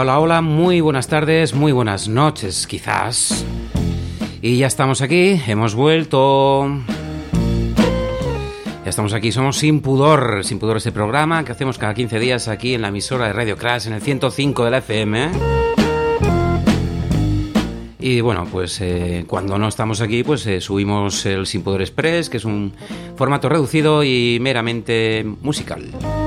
Hola, hola, muy buenas tardes, muy buenas noches, quizás. Y ya estamos aquí, hemos vuelto. Ya estamos aquí, somos Sin Pudor este programa que hacemos cada 15 días aquí en la emisora de Radio Crash, en el 105 de la FM. Y bueno, pues cuando no estamos aquí, pues subimos el Sin Pudor Express, que es un formato reducido y meramente musical.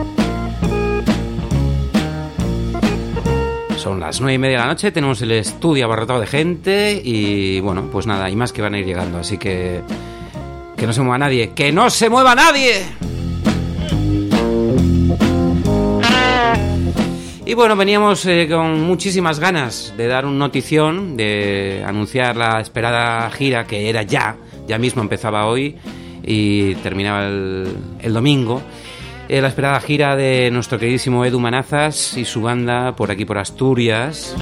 Son las 9:30 de la noche, tenemos el estudio abarrotado de gente y bueno, pues nada, hay más que van a ir llegando, así que no se mueva nadie, ¡que no se mueva nadie! Y bueno, veníamos con muchísimas ganas de dar un notición, de anunciar la esperada gira, que era ya mismo empezaba hoy y terminaba el domingo. La esperada gira de nuestro queridísimo Edu Manazas y su banda por aquí por Asturias.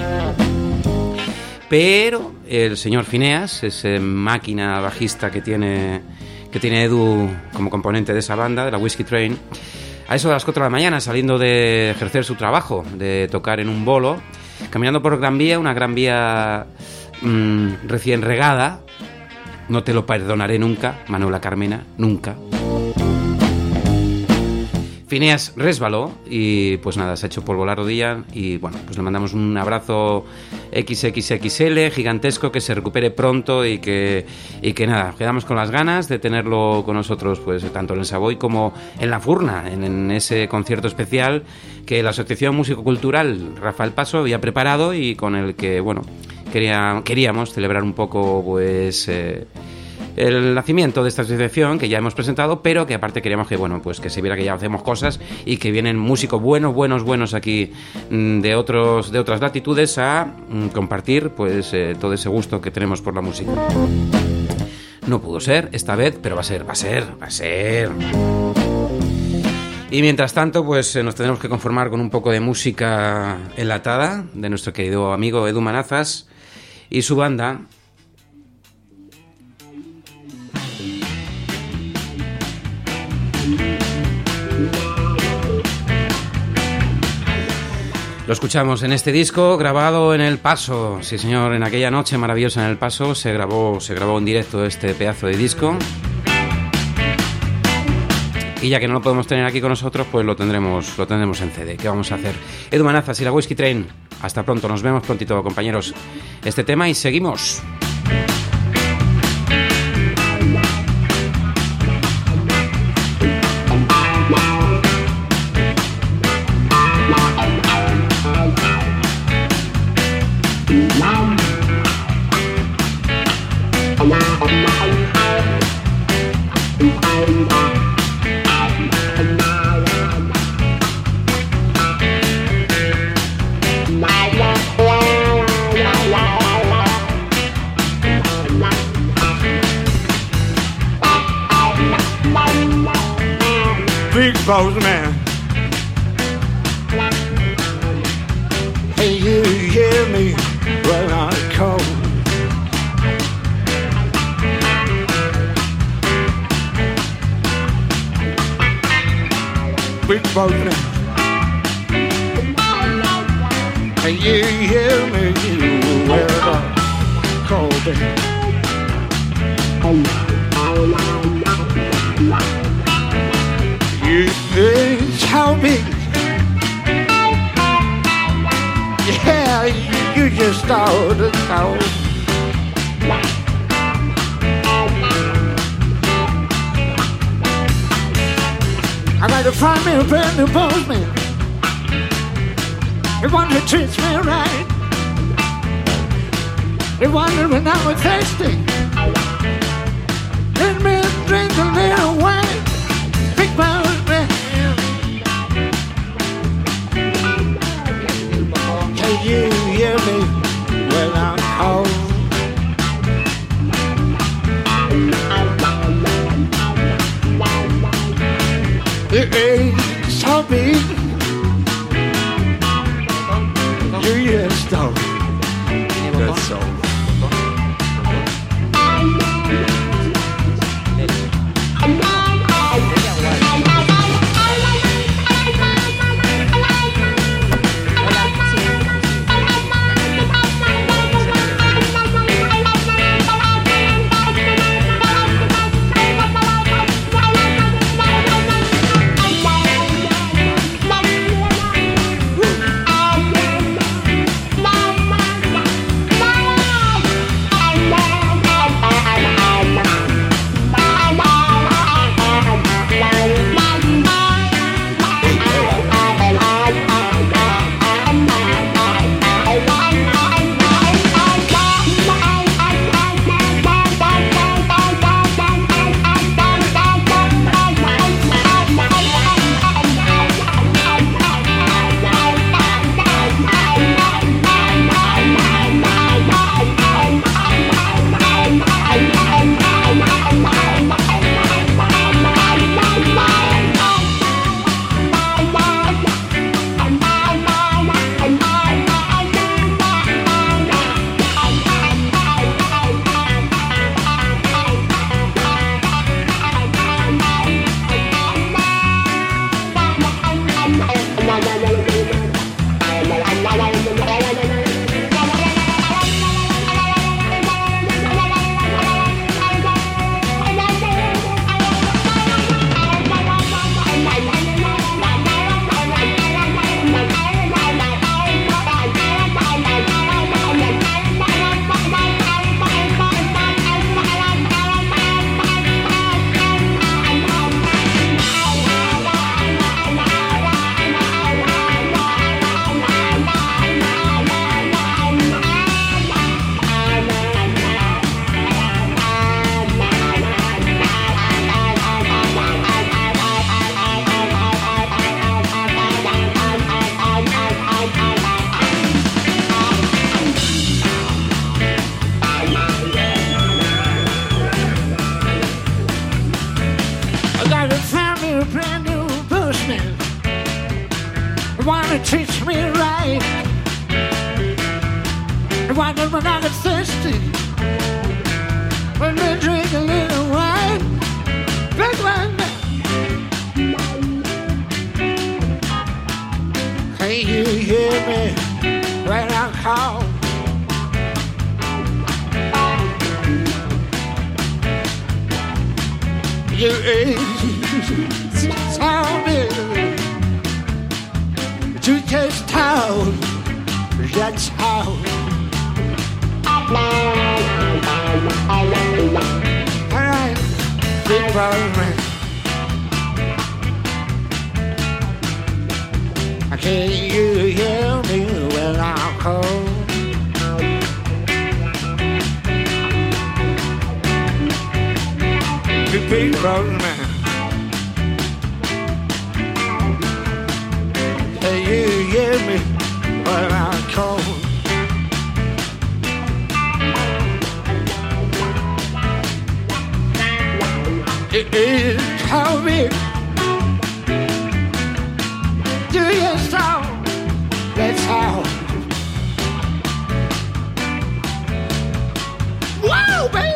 Pero el señor Phineas, ese máquina bajista que tiene Edu como componente de esa banda, de la Whiskey Train, a eso de las 4 de la mañana, saliendo de ejercer su trabajo, de tocar en un bolo, caminando por Gran Vía, una Gran Vía recién regada. No te lo perdonaré nunca, Manuela Carmena, nunca. Phineas resbaló y pues nada, se ha hecho polvo la rodilla y bueno, pues le mandamos un abrazo XXXL gigantesco, que se recupere pronto y que nada, quedamos con las ganas de tenerlo con nosotros, pues tanto en el Savoy como en La Furna, en ese concierto especial que la Asociación Músico-Cultural Rafael Paso había preparado y con el que, bueno, queríamos celebrar un poco pues el nacimiento de esta asociación que ya hemos presentado, pero que aparte queríamos que, bueno, pues que se viera que ya hacemos cosas y que vienen músicos buenos aquí de otras latitudes a compartir pues todo ese gusto que tenemos por la música. No pudo ser esta vez, pero va a ser. Y mientras tanto, pues nos tendremos que conformar con un poco de música enlatada de nuestro querido amigo Edu Manazas y su banda. Lo escuchamos en este disco grabado en El Paso. Sí, señor, en aquella noche maravillosa en El Paso se grabó en directo este pedazo de disco. Y ya que no lo podemos tener aquí con nosotros, pues lo tendremos en CD. ¿Qué vamos a hacer? Edu Manazas y la Whiskey Train. Hasta pronto, nos vemos prontito, compañeros. Este tema y seguimos. Postman, hey, you hear me when I call? Big postman, hey, you hear me when I call, baby? You tell me, yeah, you just started out. I gotta find me a brand new postman, the one who treats me right, the one that when I'm thirsty, let me drink a little wine. Big postman, can you hear me when I'm home? It ain't so big. You just don't. That's all. a brand new postman. Wanna teach me right. Wonder when I get thirsty. When I drink a little wine. Big one. Can you hear me when I call? You tell me to just tell, that's how. Alright, big brother. Can you hear me when I call? Big brother man. Can you hear me when I call? It is how big. Do you sound? Let's how. Whoa, baby.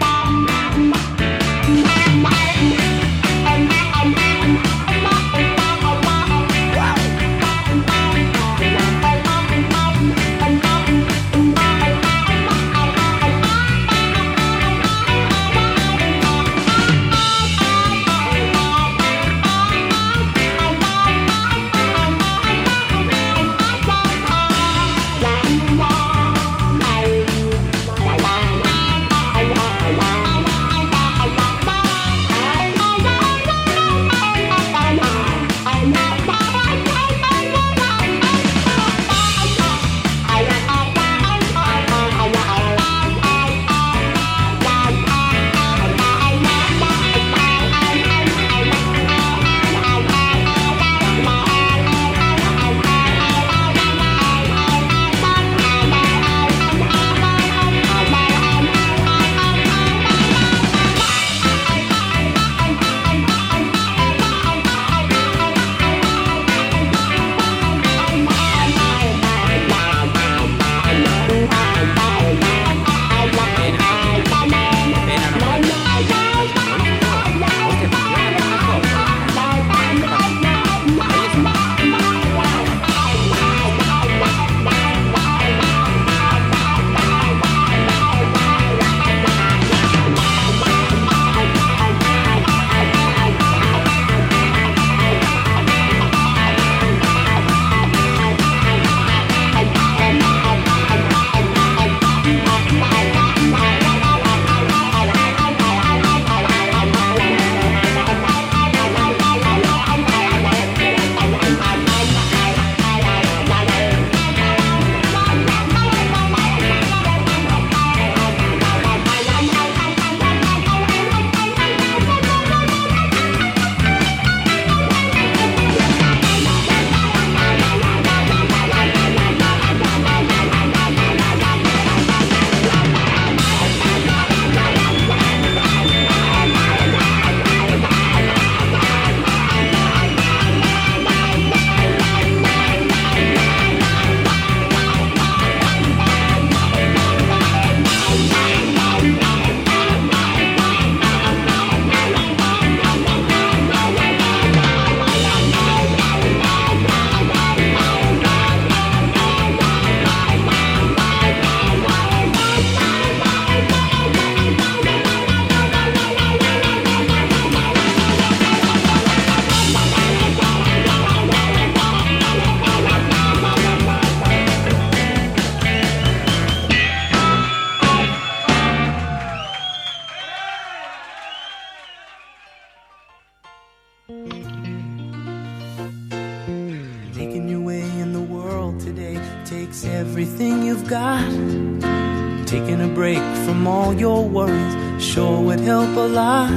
Making your way in the world today takes everything you've got. Taking a break from all your worries sure would help a lot.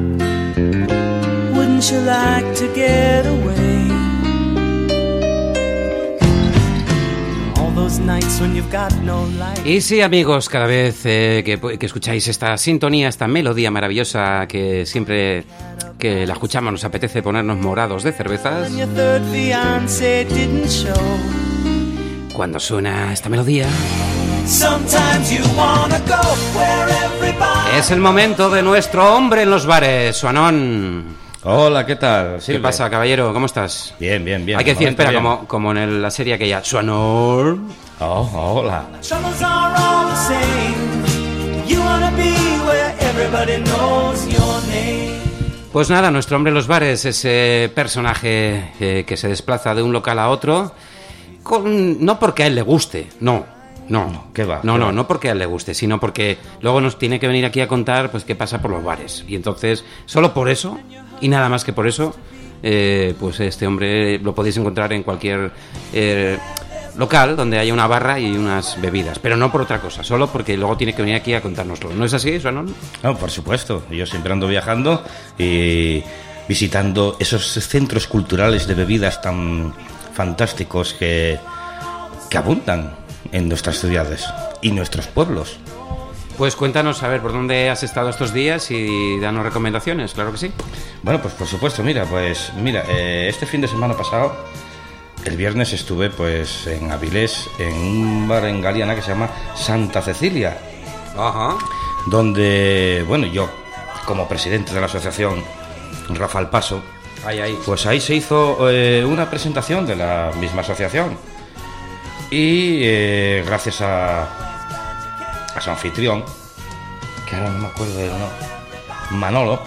Wouldn't you like to get away? All those those nights when you've got no light. Y sí, amigos, cada vez que escucháis esta sintonía, esta melodía maravillosa que siempre que la escuchamos nos apetece ponernos morados de cervezas. When your third fiancé didn't show. Cuando suena esta melodía, Sometimes you wanna go where everybody. es el momento de nuestro hombre en los bares, Suanón. Hola, ¿qué tal? ¿Qué Silve? pasa, caballero? ¿Cómo estás? Bien, bien, bien. Hay que de decir, momento espera, bien. como en la serie aquella, Suanón. Hola. Troubles are all the same. You wanna be where everybody knows your name. Pues nada, nuestro hombre en los bares, ese personaje que se desplaza de un local a otro, no porque a él le guste, no, ¿qué va? no porque a él le guste, sino porque luego nos tiene que venir aquí a contar pues qué pasa por los bares. Y entonces, solo por eso, y nada más que por eso, pues este hombre lo podéis encontrar en cualquier local donde haya una barra y unas bebidas, pero no por otra cosa, solo porque luego tiene que venir aquí a contárnoslo. ¿No es así, Suanón? No, por supuesto. Yo siempre ando viajando y visitando esos centros culturales de bebidas tan fantásticos que abundan en nuestras ciudades y nuestros pueblos. Pues cuéntanos, a ver, ¿por dónde has estado estos días y danos recomendaciones? Claro que sí. Bueno, pues por supuesto, mira, este fin de semana pasado, el viernes estuve pues en Avilés, en un bar en Galiana que se llama Santa Cecilia, Ajá. donde, bueno, yo como presidente de la asociación Rafael Paso, Ahí. pues ahí se hizo una presentación de la misma asociación y gracias a su anfitrión, que ahora no me acuerdo del nombre, Manolo,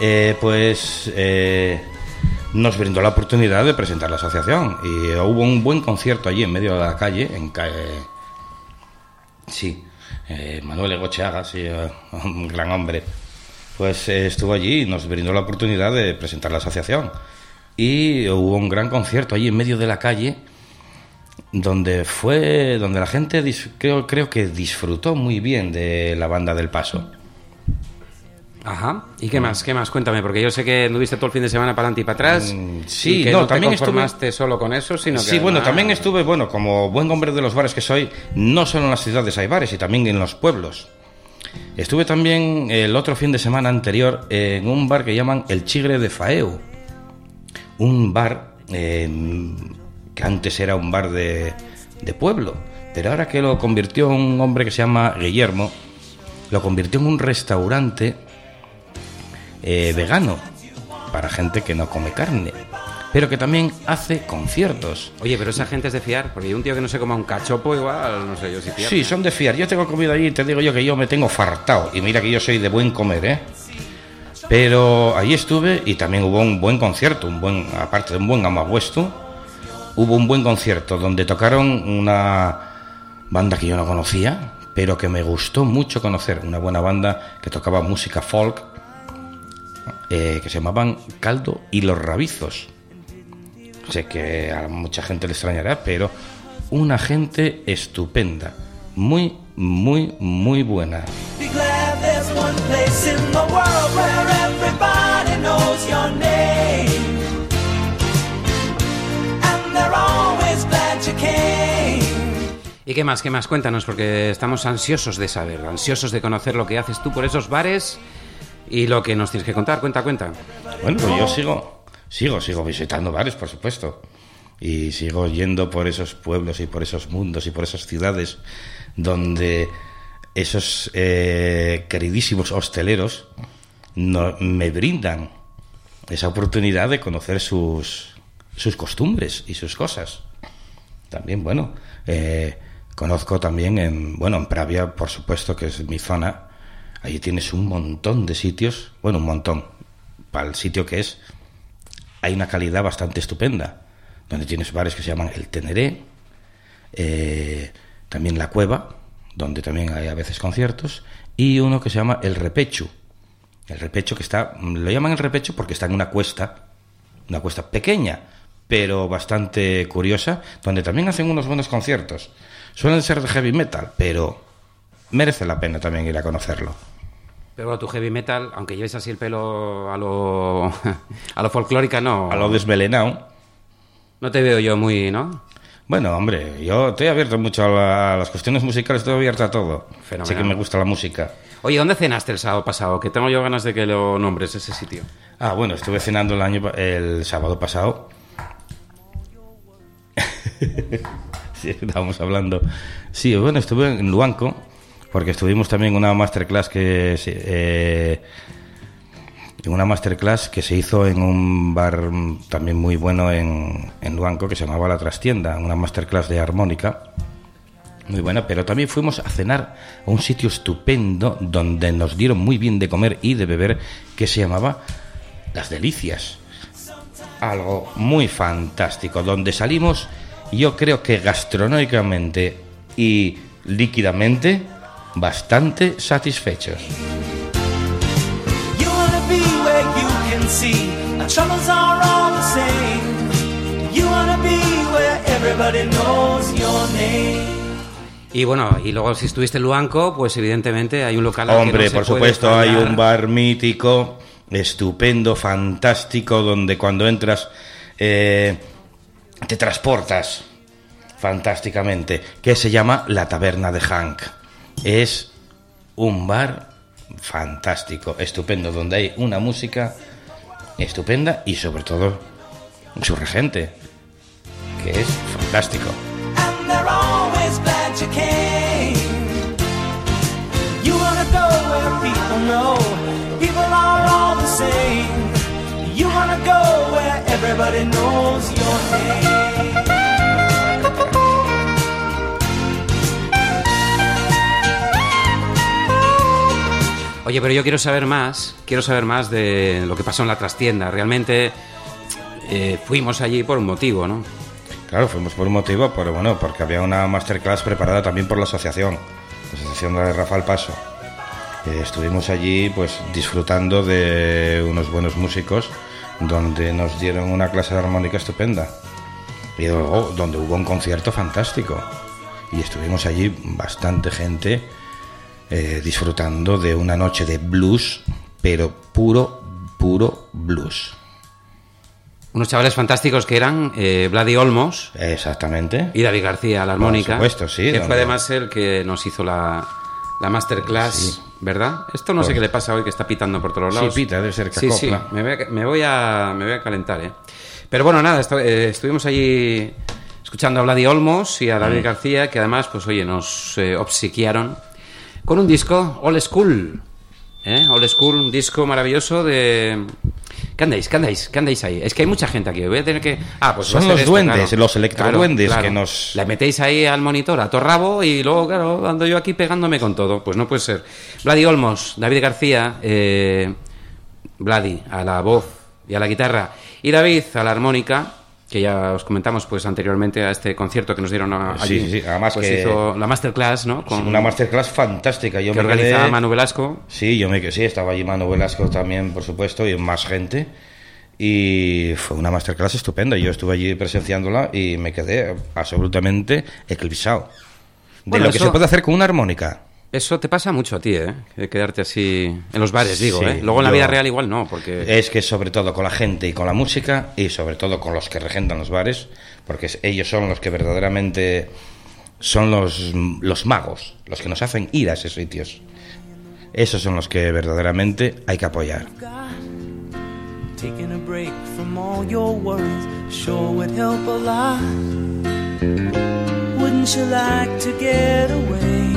nos brindó la oportunidad de presentar la asociación y hubo un buen concierto allí en medio de la calle, Manuel Egocheaga, sí, un gran hombre, pues estuvo allí y nos brindó la oportunidad de presentar la asociación y hubo un gran concierto allí en medio de la calle donde la gente creo que disfrutó muy bien de la banda del Paso. Ajá. ¿Y qué más? Cuéntame, porque yo sé que anduviste todo el fin de semana para adelante y para atrás. Sí, y que no, no también te conformaste solo con eso, sino que Sí, bueno, además... también estuve, como buen hombre de los bares que soy, no solo en las ciudades hay bares, y también en los pueblos. Estuve también el otro fin de semana anterior en un bar que llaman El Chigre de Faeu. Un bar que antes era un bar de pueblo, pero ahora que lo convirtió un hombre que se llama Guillermo, lo convirtió en un restaurante vegano para gente que no come carne, pero que también hace conciertos. Oye, pero esa gente es de fiar, porque un tío que no se coma un cachopo igual, no sé yo si fiar. Sí, son de fiar. Yo tengo comido allí y te digo yo que yo me tengo fartado. Y mira que yo soy de buen comer, ¿eh? Pero allí estuve y también hubo un buen concierto, aparte de un buen amabuesto, hubo un buen concierto donde tocaron una banda que yo no conocía, pero que me gustó mucho conocer. Una buena banda que tocaba música folk, que se llamaban Caldo y los Rabizos. Sé que a mucha gente le extrañará, pero una gente estupenda, muy, muy, muy buena. Be glad there's one place in the world where everybody knows your name. And they're always glad you came. ¿Y qué más? Cuéntanos, porque estamos ansiosos de saber, ansiosos de conocer lo que haces tú por esos bares y lo que nos tienes que contar. Cuenta. Bueno, pues yo sigo visitando bares, por supuesto, y sigo yendo por esos pueblos y por esos mundos y por esas ciudades donde esos queridísimos hosteleros me brindan esa oportunidad de conocer sus costumbres y sus cosas. También, conozco también en Pravia, por supuesto, que es mi zona. Allí tienes un montón de sitios, un montón, para el sitio que es, hay una calidad bastante estupenda, donde tienes bares que se llaman El Teneré, también La Cueva, donde también hay a veces conciertos, y uno que se llama El Repecho. El Repecho lo llaman El Repecho porque está en una cuesta pequeña, pero bastante curiosa, donde también hacen unos buenos conciertos. Suelen ser de heavy metal, pero merece la pena también ir a conocerlo. Pero tu heavy metal, aunque lleves así el pelo a lo folclórica, no... A lo desmelenado. No te veo yo muy, ¿no? Bueno, hombre, yo estoy abierto mucho a las cuestiones musicales, estoy abierto a todo. Fenomenal. Sé que me gusta la música. Oye, ¿dónde cenaste el sábado pasado? Que tengo yo ganas de que lo nombres, ese sitio. Ah, bueno, estuve cenando el sábado pasado. Sí, estábamos hablando. Sí, bueno, estuve en Luanco, porque estuvimos también en una masterclass que se hizo en un bar también muy bueno en Luanco, que se llamaba La Trastienda, una masterclass de armónica muy buena, pero también fuimos a cenar a un sitio estupendo donde nos dieron muy bien de comer y de beber, que se llamaba Las Delicias. Algo muy fantástico, donde salimos, yo creo que gastronómicamente y líquidamente bastante satisfechos. You wanna be where you can see our troubles are all the same. You wanna be where everybody knows your name. Y bueno, y luego si estuviste en Luanco, pues evidentemente hay un local al que Hombre, no se por puede supuesto, hay fallar. un bar mítico, estupendo, fantástico, donde cuando entras te transportas fantásticamente, que se llama La Taberna de Hank. Es un bar fantástico, estupendo, donde hay una música estupenda y sobre todo su regente, que es fantástico. And they're always glad you came. You wanna go where people know people are all the same. You wanna go where everybody knows your name. Oye, pero yo quiero saber más de lo que pasó en La Trastienda. Realmente fuimos allí por un motivo, ¿no? Claro, fuimos por un motivo, pero bueno, porque había una masterclass preparada también por la asociación de Rafael Paso. Estuvimos allí pues disfrutando de unos buenos músicos, donde nos dieron una clase de armónica estupenda y luego donde hubo un concierto fantástico y estuvimos allí bastante gente disfrutando de una noche de blues, pero puro blues. Unos chavales fantásticos que eran Vladi Olmos Exactamente. y David García a la armónica. Por supuesto, sí, que donde- fue además el que nos hizo la masterclass, Sí. ¿verdad? Esto no sé Pues- qué le pasa hoy, que está pitando por todos Sí, lados. pita, debe ser que Sí, sí, acopla. me voy a calentar, ¿eh? Pero bueno, nada, estuvimos allí escuchando a Vladi Olmos y a David García, que además, pues oye, nos obsequiaron con un disco Old School, Old School, un disco maravilloso de... ¿Qué andáis ahí? Es que hay mucha gente aquí. Voy a tener que... pues Son va a ser los esto, duendes, claro. los electroduendes que nos- Le metéis ahí al monitor a torrabo y luego, claro, ando yo aquí pegándome con todo. Pues no puede ser. Vladi Olmos, David García, Vladi a la voz y a la guitarra y David a la armónica, que ya os comentamos pues anteriormente a este concierto que nos dieron allí. Sí. Además pues que- hizo la masterclass, ¿no? Con, Una masterclass fantástica. Yo que me organizaba quedé... Manu Velasco. Sí, sí, estaba allí Manu Velasco también, por supuesto, y más gente. Y fue una masterclass estupenda. Yo estuve allí presenciándola y me quedé absolutamente eclipsado de Bueno, lo que eso- se puede hacer con una armónica. Eso te pasa mucho a ti, de quedarte así en los bares, digo, Sí, Luego en la yo- vida real igual no, porque... Es que sobre todo con la gente y con la música y sobre todo con los que regentan los bares, porque ellos son los que verdaderamente son los magos, los que nos hacen ir a esos sitios. Esos son los que verdaderamente hay que apoyar. Taking a break from all your worries sure would help a lot. Wouldn't you like to get away?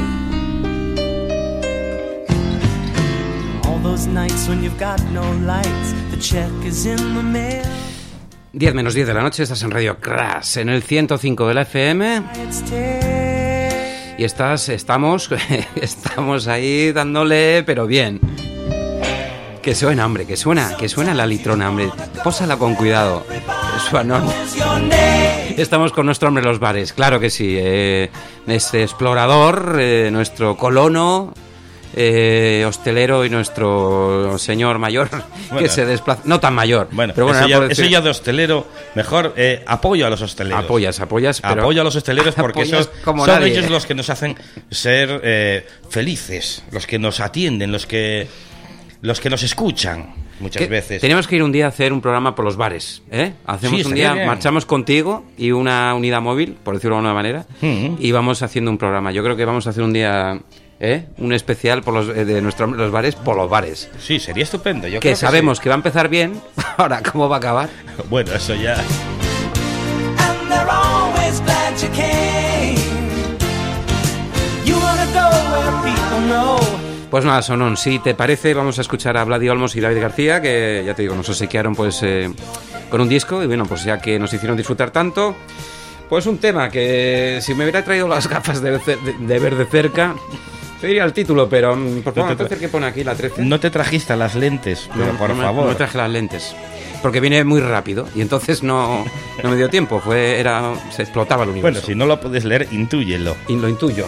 All those nights when you've got no lights, the check is in the mail. 10 menos 10 de la noche, estás en Radio Crash, en el 105 de la FM, It's tear. y estamos ahí dándole, pero bien. Que suena, hombre, que suena la litrona, hombre. Pósala con cuidado. Suanón. Is your name? Estamos con nuestro hombre en los bares, claro que sí. Este explorador, nuestro colono, hostelero y nuestro señor mayor que Bueno, se desplaza. No tan mayor. Bueno, pero bueno, eso, era por eso decir- ya de hostelero, mejor apoyo a los hosteleros. Apoyas, pero... Apoyo a los hosteleros porque apoyas son como nadie. ellos los que nos hacen ser felices, los que nos atienden, los que nos escuchan. muchas veces. Tenemos que ir un día a hacer un programa por los bares, ¿eh? Hacemos Sí, un día, bien. marchamos contigo y una unidad móvil, por decirlo de alguna manera, y vamos haciendo un programa. Yo creo que vamos a hacer un día, un especial por los bares, por los bares. Sí, sería estupendo. Yo Que creo sabemos sí. que va a empezar bien, ahora cómo va a acabar. Bueno, eso ya... And they're always glad you came. You wanna go where people know. Pues nada, Sonón, si te parece, vamos a escuchar a Vladi Olmos y David García, que ya te digo, nos obsequiaron pues con un disco, y bueno, pues ya que nos hicieron disfrutar tanto, pues un tema que si me hubiera traído las gafas de ver de cerca, te diría el título, pero por favor, no te que pone aquí la 13. No te trajiste las lentes, pero No, por no me- favor. No me traje las lentes, porque viene muy rápido, y entonces no me dio tiempo, se explotaba el universo. Bueno, si no lo puedes leer, intúyelo. Y lo intuyo.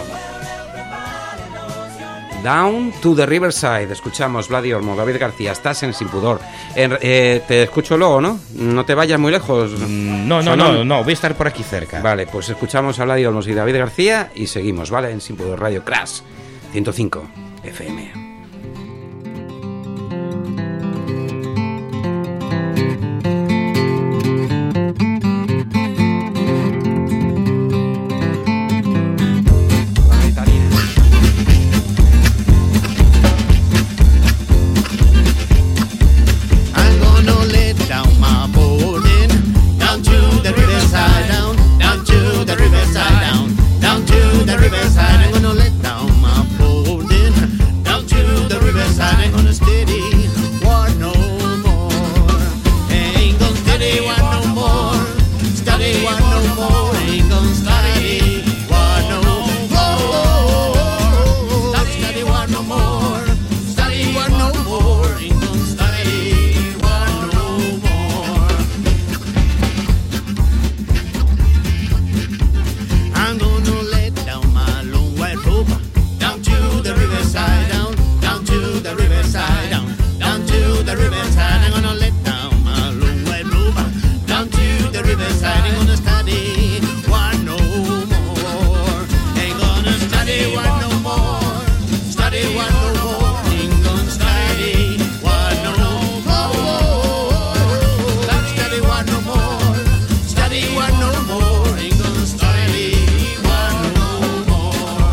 Down to the Riverside. Escuchamos Vladi Olmo, David García. Estás en Sin Pudor. Te escucho luego, ¿no? No te vayas muy lejos. No, voy a estar por aquí cerca. Vale, pues escuchamos a Vladi Olmos y David García y seguimos, ¿vale? En Sin Pudor Radio Crash 105 FM. I'm gonna lay down my burden down to the riverside, down to the riverside, down to the riverside. I'm gonna lay down my burden down to the riverside. I'm gonna steady one no more. Ain't gonna steady one no more. Steady one no more. Ain't gonna steady one no more. Not steady one no more. Steady one no more. Ain't gonna steady one no more. I'm gonna let down my long white robe down to the riverside, down to the riverside, down to the riverside. I'm gonna let down my long white robe down to the riverside. I'm gonna study one no more. Ain't gonna study one no more. Study one no more. Ain't gonna study one no more. Not study one no more. Study one no more. Ain't gonna study one no more.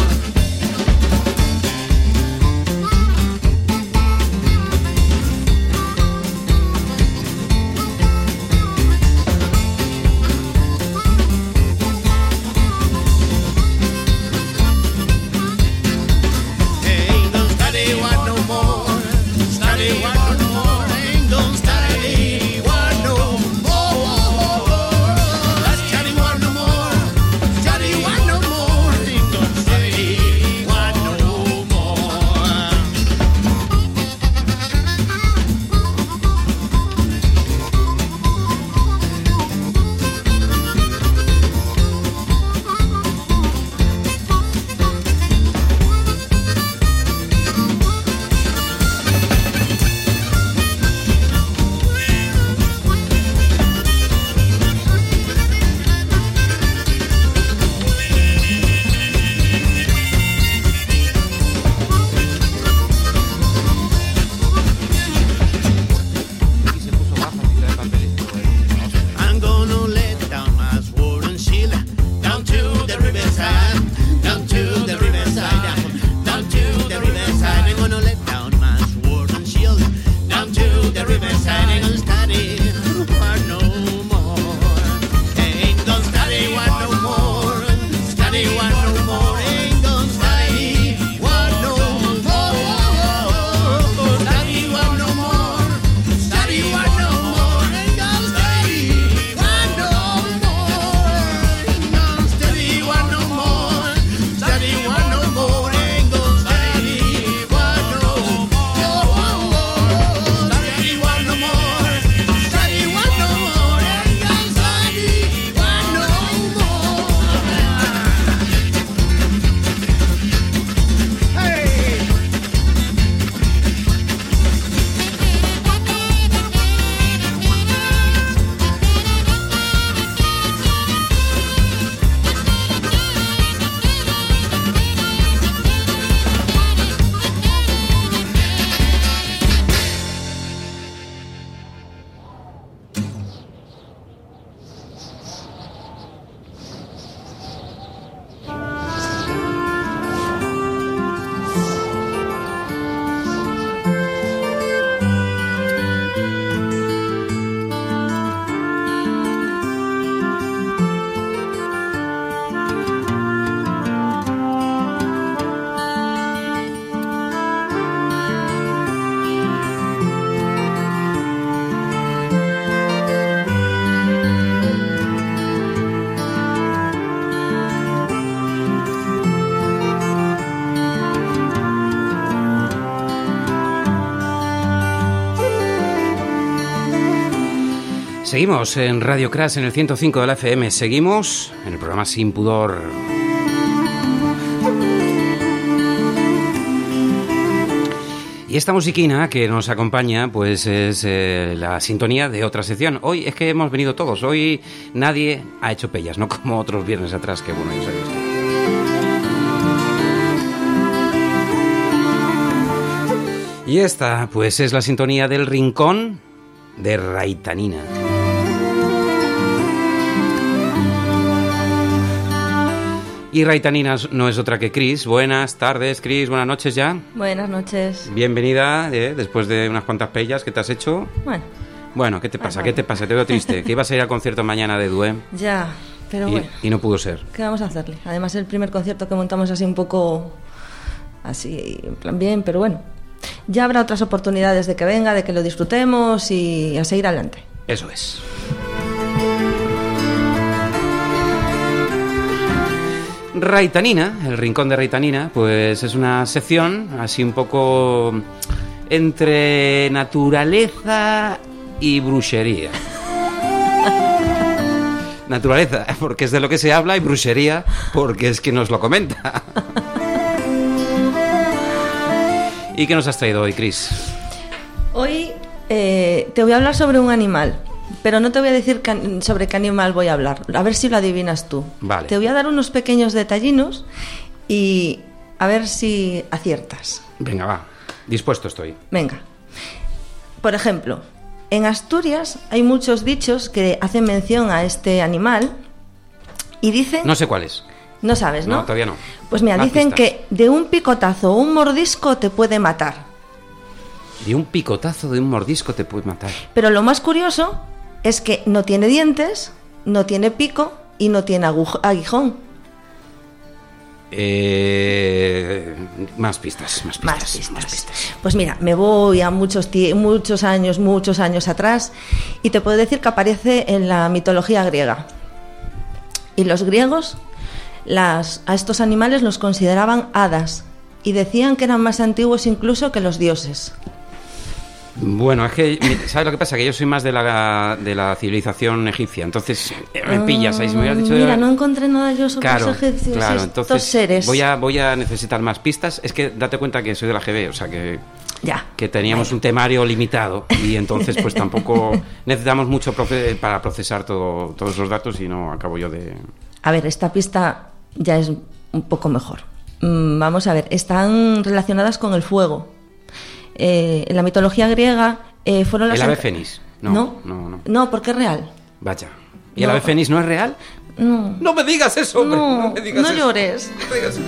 Ain't gonna study one no more. Study one no more. Ain't gonna study one no more. Not study one no more. Study one no more. Ain't gonna study one no more. I'm gonna let down my sword and shield down to the riverside, down to the riverside, down to the riverside. I'm gonna let down my sword and shield down to the riverside. Ain't gonna study one no more. Ain't gonna study one no more. Study one no more. Ain't gonna study one no more. Study one no more. Study one no more. Ain't gonna study one no more. Ain't gonna study one no more. Study one no more. Ain't gonna study one no more. Study one no more. Seguimos en Radio Crash en el 105 de la FM. Seguimos en el programa Sin Pudor. Y esta musiquina que nos acompaña pues es la sintonía de otra sección. Hoy es que hemos venido todos. Hoy nadie ha hecho pellas, no como otros viernes atrás, que bueno, ya sabéis. Y esta pues es la sintonía del Rincón de Raitanina. Y Raitanina no es otra que Cris. Buenas tardes, Cris. Buenas noches ya. Buenas noches. Bienvenida, después de unas cuantas pellas que te has hecho. Bueno, ¿qué te pasa? Bueno. ¿Qué te pasa? Te veo triste. Que ibas a ir al concierto mañana de Due. Ya, pero bueno. Y no pudo ser. ¿Qué vamos a hacerle? Además, el primer concierto que montamos así un poco... Así, en plan bien, pero bueno. Ya habrá otras oportunidades de que venga, de que lo disfrutemos y a seguir adelante. Eso es. Raitanina, el Rincón de Raitanina, pues es una sección así un poco entre naturaleza y brujería. Naturaleza, porque es de lo que se habla, y brujería, porque es quien nos lo comenta. ¿Y qué nos has traído hoy, Cris? Hoy te voy a hablar sobre un animal, pero no te voy a decir sobre qué animal voy a hablar. A ver si lo adivinas tú. Vale. Te voy a dar unos pequeños detallinos y a ver si aciertas. Venga, va. Dispuesto estoy. Venga. Por ejemplo, en Asturias hay muchos dichos que hacen mención a este animal y dicen... No sé cuál es. No sabes, ¿no? No, todavía no. Pues mira, Más dicen pistas. que de un picotazo o un mordisco te puede matar. De un picotazo, de un mordisco te puede matar. Pero lo más curioso es que no tiene dientes, no tiene pico y no tiene aguijón. Más pistas. Pues mira, me voy a muchos años atrás y te puedo decir que aparece en la mitología griega. Y los griegos a estos animales los consideraban hadas y decían que eran más antiguos incluso que los dioses. Bueno, es que, ¿sabes lo que pasa? Que yo soy más de la civilización egipcia, entonces me pillas ahí. Si me hubieras dicho Mira, no encontré nada yo sobre claro, los egipcios, claro, estos entonces seres. voy a necesitar más pistas. Es que date cuenta que soy de la GB, o sea que teníamos Vaya. un temario limitado y entonces pues tampoco necesitamos mucho para procesar todos los datos y no acabo yo de... A ver, esta pista ya es un poco mejor. Vamos a ver, están relacionadas con el fuego. En la mitología griega fueron las... ¿El ave fénix? No. No, porque es real. Vaya. ¿Y No. el ave fénix no es real? No. No me digas eso, hombre. No, me digas no eso. llores. No me digas eso.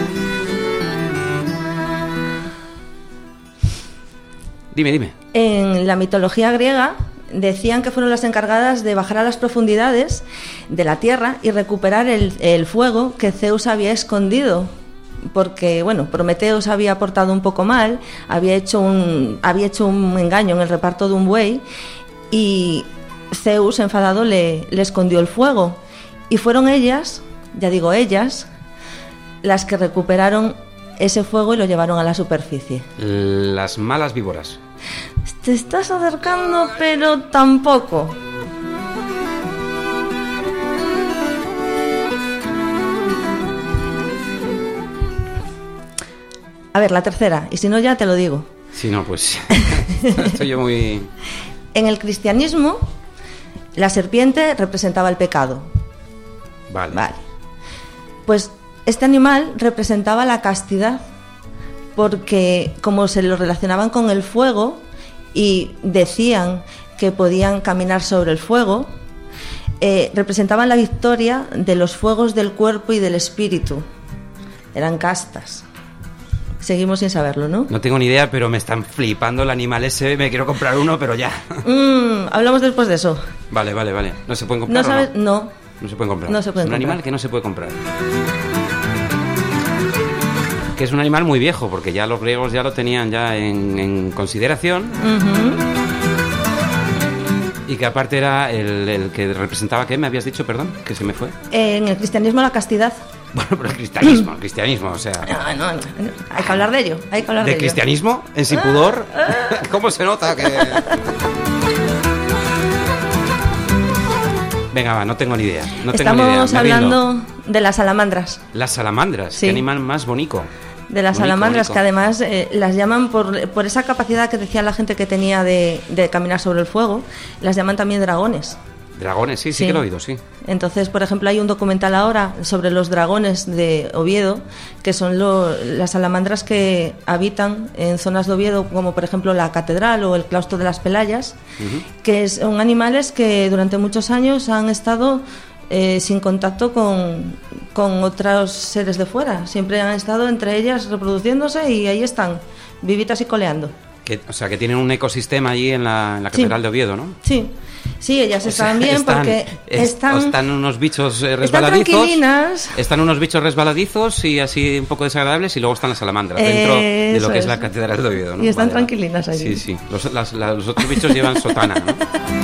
Dime. En la mitología griega decían que fueron las encargadas de bajar a las profundidades de la tierra y recuperar el fuego que Zeus había escondido. Porque, bueno, Prometeo se había portado un poco mal, había hecho un engaño en el reparto de un buey y Zeus, enfadado, le escondió el fuego. Y fueron ellas, ya digo ellas, las que recuperaron ese fuego y lo llevaron a la superficie. Las malas víboras. Te estás acercando, pero tampoco. A ver, la tercera, y si no ya te lo digo. Si no, pues estoy yo muy... En el cristianismo, la serpiente representaba el pecado. Vale. Pues este animal representaba la castidad, porque como se lo relacionaban con el fuego y decían que podían caminar sobre el fuego, representaban la victoria de los fuegos del cuerpo y del espíritu. Eran castas. Seguimos sin saberlo, ¿no? No tengo ni idea, pero me están flipando el animal ese. Me quiero comprar uno, pero ya. Hablamos después de eso. Vale. ¿No se pueden comprar? ¿No sabes? ¿O no? No. No se pueden comprar. No se pueden Es un comprar. animal que no se puede comprar. Que es un animal muy viejo, porque ya los griegos ya lo tenían ya en consideración. Y que aparte era el que representaba, ¿qué me habías dicho, perdón? Que se me fue. En el cristianismo la castidad. Bueno, pero el cristianismo, o sea... No, hay que hablar de ello. ¿De cristianismo? ¿En sin pudor? ¿Cómo se nota que...? Venga, va, no tengo ni idea. No tengo ni idea. Estamos me rindo. hablando de las salamandras. Las salamandras, Sí. qué animal más bonito. De las Bonito, salamandras, bonito. que además las llaman por esa capacidad que decía la gente que tenía de caminar sobre el fuego, las llaman también dragones. Dragones, sí, sí Sí. que lo he oído, sí. Entonces, por ejemplo, hay un documental ahora sobre los dragones de Oviedo, que son las salamandras que habitan en zonas de Oviedo, como por ejemplo la catedral o el claustro de las Pelayas, que son animales que durante muchos años han estado sin contacto con otros seres de fuera. Siempre han estado entre ellas reproduciéndose y ahí están, vivitas y coleando. O sea, que tienen un ecosistema allí en la Sí. Catedral de Oviedo, ¿no? Sí, ellas O sea, están bien porque están unos bichos están resbaladizos. tranquilinas. Están unos bichos resbaladizos y así un poco desagradables, y luego están las salamandras dentro de lo Eso que es es. la Catedral de Oviedo, ¿no? Y están Vale, tranquilinas vale. allí. Sí, sí. Los otros bichos llevan sotana, ¿no?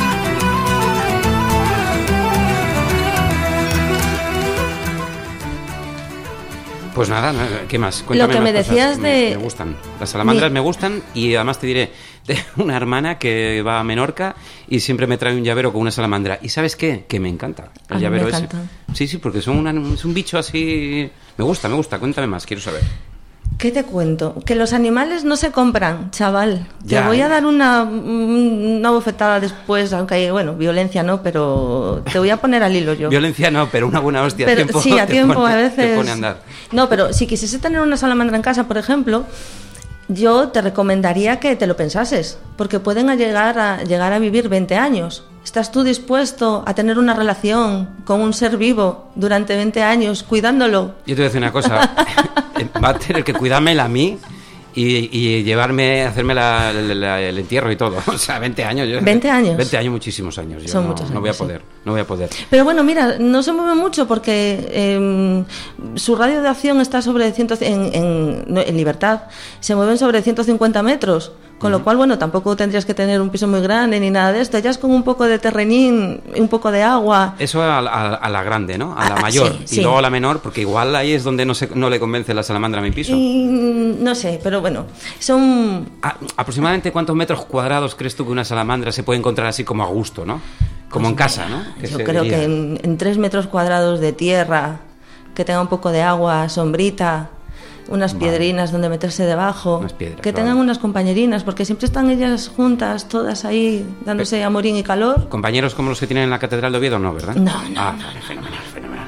Pues nada, ¿qué más? Cuéntame Lo que más me cosas. decías Me de- gustan. Las salamandras Mi- me gustan, y además te diré, tengo una hermana que va a Menorca y siempre me trae un llavero con una salamandra. ¿Y sabes qué? Que me encanta A el mí llavero me ese. encanta. Sí, sí, porque es un bicho así... Me gusta, cuéntame más, quiero saber. ¿Qué te cuento? Que los animales no se compran, chaval. Ya, Te voy a dar una bofetada después, aunque hay, bueno, violencia no, pero te voy a poner al hilo yo. Violencia no, pero una buena hostia Pero, a tiempo, sí, a te tiempo pone- a veces. te pone a andar. No, pero si quisiese tener una salamandra en casa, por ejemplo, yo te recomendaría que te lo pensases, porque pueden llegar a vivir 20 años. ¿Estás tú dispuesto a tener una relación con un ser vivo durante 20 años, cuidándolo? Yo te voy a decir una cosa, va a tener que cuidármela a mí y llevarme, hacerme el entierro y todo. O sea, 20 años. 20 años. 20 años, muchísimos años. Yo Son no, muchos no voy a años, sí. poder, no voy a poder. Pero bueno, mira, no se mueve mucho porque su radio de acción está sobre en libertad, se mueven sobre 150 metros, con lo cual, bueno, tampoco tendrías que tener un piso muy grande ni nada de esto, ellas con un poco de terrenín, un poco de agua. Eso a la grande, ¿no? A la Ah, mayor. sí, Y sí. luego a la menor, porque igual ahí es donde no le convence la salamandra a mi piso. Y, no sé, pero bueno, son... ¿Aproximadamente cuántos metros cuadrados crees tú que una salamandra se puede encontrar así como a gusto, ¿no? Como en casa, ¿no? Que Yo se creo diría. que en 3 metros cuadrados de tierra, que tenga un poco de agua, sombrita, unas piedrinas donde meterse debajo, Unas piedras, que claro. tengan unas compañerinas, porque siempre están ellas juntas, todas ahí, dándose amorín y calor. ¿Compañeros como los que tienen en la Catedral de Oviedo? No, ¿verdad? No, Ah, vale, fenomenal, fenomenal.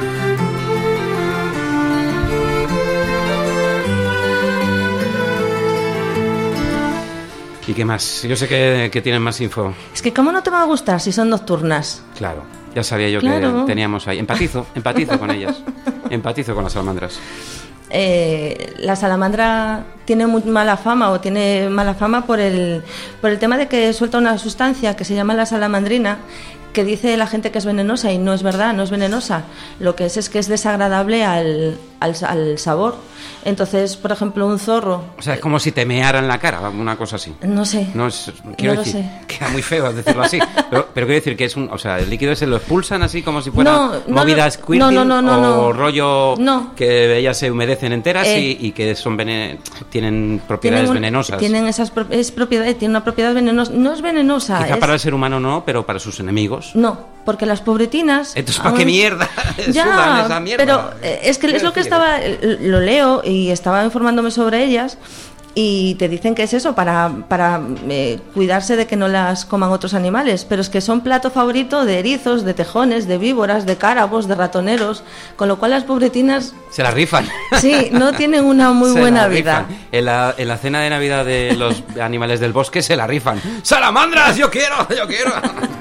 ¿Y qué más? Yo sé que tienen más info. Es que ¿cómo no te va a gustar si son nocturnas? Claro, ya sabía yo Claro. que teníamos ahí. Empatizo con ellas. Empatizo con las salamandras. La salamandra tiene muy mala fama o tiene mala fama por el tema de que suelta una sustancia que se llama la salamandrina, que dice la gente que es venenosa, y no es verdad, no es venenosa. Lo que es que es desagradable al sabor. Entonces, por ejemplo, un zorro, O sea, es como si te mearan la cara, una cosa así. no sé, No es, quiero No lo decir, sé. queda muy feo decirlo así, pero quiero decir que es o sea, el líquido ese lo expulsan así como si fuera No, no movida lo- squirting no. o rollo No. que ellas se humedecen enteras Eh. y que son tienen propiedades venenosas. Tienen tiene una propiedad venenosa. No es venenosa. Quizá es- para el ser humano no, pero para sus enemigos. No, porque las pobretinas... Entonces, ¿para aún- qué mierda sudan Ya, esa mierda? pero es que es Quiero lo que decir, estaba... Lo leo y estaba informándome sobre ellas y te dicen que es eso, para cuidarse de que no las coman otros animales, pero es que son plato favorito de erizos, de tejones, de víboras, de cárabos, de ratoneros, con lo cual las pobretinas, se la rifan. sí, no tienen una muy Se buena la vida. rifan. En la cena de Navidad de los animales del bosque se la rifan. ¡Salamandras! ¡Yo quiero! ¡Yo quiero!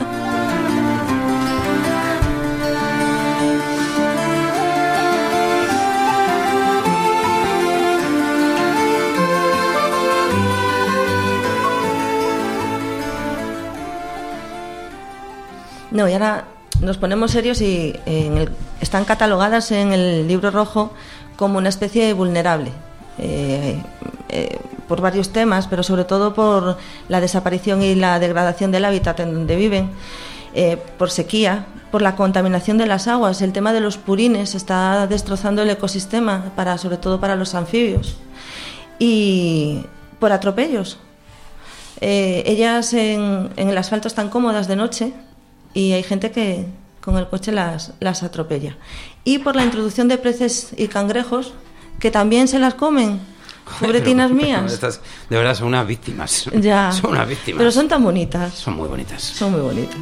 No, y ahora nos ponemos serios y están catalogadas en el libro rojo como una especie vulnerable por varios temas, pero sobre todo por la desaparición y la degradación del hábitat en donde viven, por sequía, por la contaminación de las aguas. El tema de los purines está destrozando el ecosistema, sobre todo para los anfibios, y por atropellos. Ellas en el asfalto están cómodas de noche y hay gente que con el coche las atropella. Y por la introducción de peces y cangrejos, que también se las comen, pobretinas mías. Estas, de verdad, son unas víctimas. Ya, Son unas víctimas. pero son tan bonitas. Son muy bonitas. Son muy bonitas.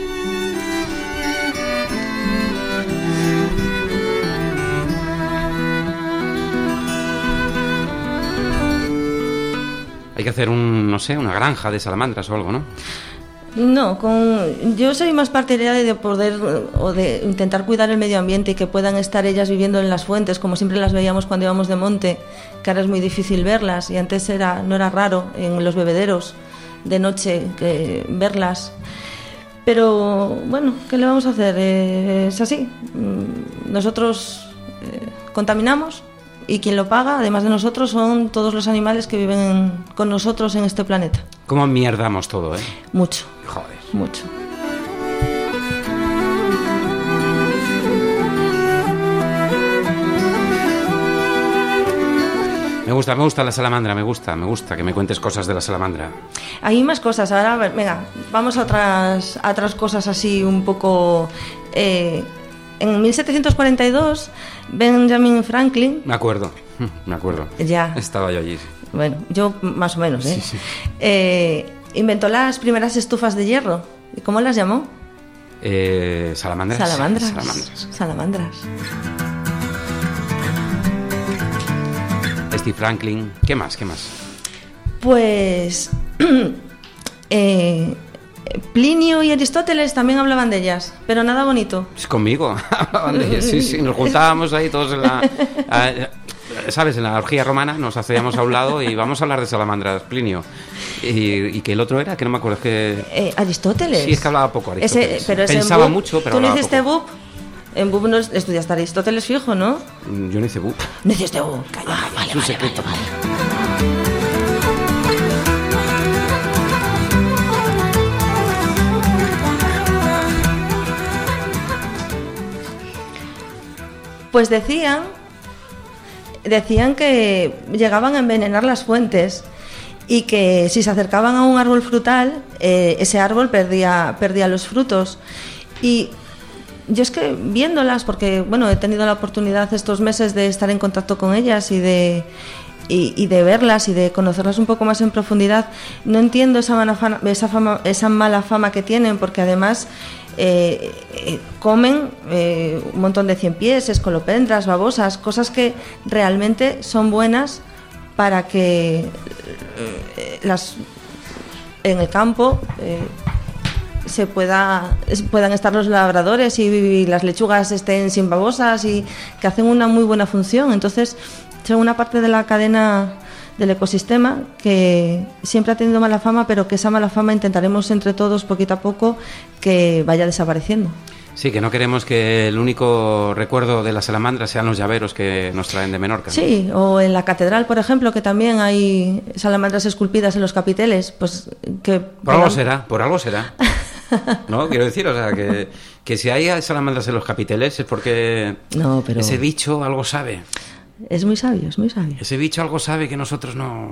Hay que hacer no sé, una granja de salamandras o algo, ¿no? No, yo soy más partidaria de poder o de intentar cuidar el medio ambiente y que puedan estar ellas viviendo en las fuentes, como siempre las veíamos cuando íbamos de monte, que ahora es muy difícil verlas y antes no era raro en los bebederos de noche verlas. Pero bueno, ¿qué le vamos a hacer? Es así. Nosotros contaminamos y quien lo paga, además de nosotros, son todos los animales que viven con nosotros en este planeta. ¿Cómo mierdamos todo, eh? Mucho. Joder. Mucho. Me gusta la salamandra, me gusta que me cuentes cosas de la salamandra. Hay más cosas. Ahora, a ver, venga, vamos a otras cosas así un poco... en 1742, Benjamin Franklin... Me acuerdo. Ya. Estaba yo allí. Bueno, yo más o menos, ¿eh? Sí. Inventó las primeras estufas de hierro. ¿Y cómo las llamó? Salamandras. Salamandras. Steve Franklin. ¿Qué más? Pues Plinio y Aristóteles también hablaban de ellas, pero nada bonito. Es conmigo. Hablaban de ellas. Sí, nos juntábamos ahí todos en la... ¿Sabes? En la orgía romana nos hacíamos a un lado y vamos a hablar de salamandras, Plinio. Y que el otro era, que no me acuerdo, es que... Aristóteles. Sí, es que hablaba poco Aristóteles. Pero pensaba mucho, pero ¿tú no hablaba hiciste poco. BUP? En BUP no estudiaste Aristóteles fijo, ¿no? Yo no hice BUP. No hiciste BUP. Calla, Es un secreto. Pues decían que llegaban a envenenar las fuentes y que si se acercaban a un árbol frutal, ese árbol perdía los frutos. Y yo es que viéndolas, porque bueno, he tenido la oportunidad estos meses de estar en contacto con ellas y de verlas y de conocerlas un poco más en profundidad, no entiendo esa mala fama que tienen, porque además comen un montón de ciempiés, escolopendras, babosas, cosas que realmente son buenas para que en el campo puedan estar los labradores y las lechugas estén sin babosas y que hacen una muy buena función. Entonces son una parte de la cadena del ecosistema que siempre ha tenido mala fama, pero que esa mala fama intentaremos entre todos poquito a poco que vaya desapareciendo. Sí, que no queremos que el único recuerdo de las salamandras sean los llaveros que nos traen de Menorca, ¿no? Sí, o en la catedral, por ejemplo, que también hay salamandras esculpidas en los capiteles, pues que... Por algo será. No, quiero decir, o sea, que si hay salamandras en los capiteles es porque no, pero... ese bicho algo sabe. Es muy sabio. Ese bicho algo sabe que nosotros no...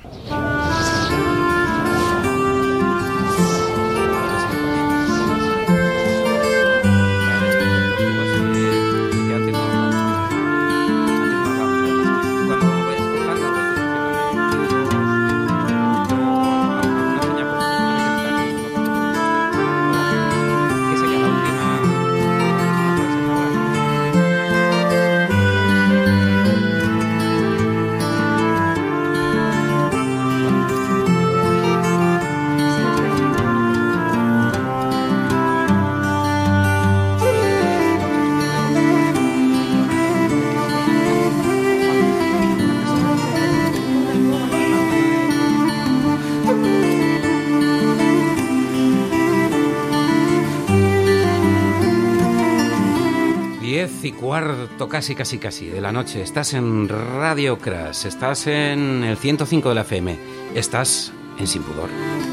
Y cuarto, casi de la noche. Estás en Radio Crash, estás en el 105 de la FM, estás en Sin Pudor.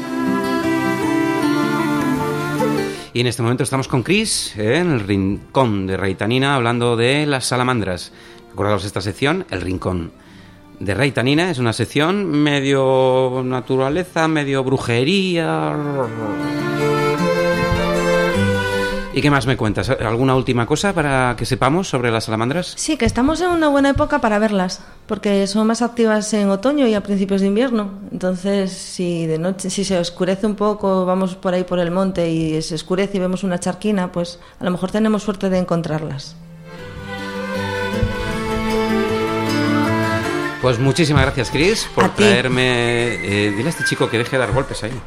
Y en este momento estamos con Chris, en el rincón de Reitanina, hablando de las salamandras. Recordaros esta sección, el rincón de Reitanina, es una sección medio naturaleza, medio brujería... ¿Y qué más me cuentas? ¿Alguna última cosa para que sepamos sobre las salamandras? Sí, que estamos en una buena época para verlas, porque son más activas en otoño y a principios de invierno. Entonces, si de noche, si se oscurece un poco, vamos por ahí por el monte y se oscurece y vemos una charquina, pues a lo mejor tenemos suerte de encontrarlas. Pues muchísimas gracias, Cris, por A ti. traerme... dile a este chico que deje de dar golpes ahí.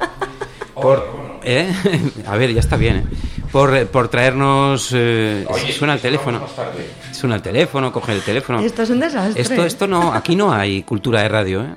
A ver, ya está bien, ¿eh? Por traernos... suena el teléfono. Suena el teléfono, coge el teléfono. Esto es un desastre. Esto no, aquí no hay cultura de radio, ¿eh?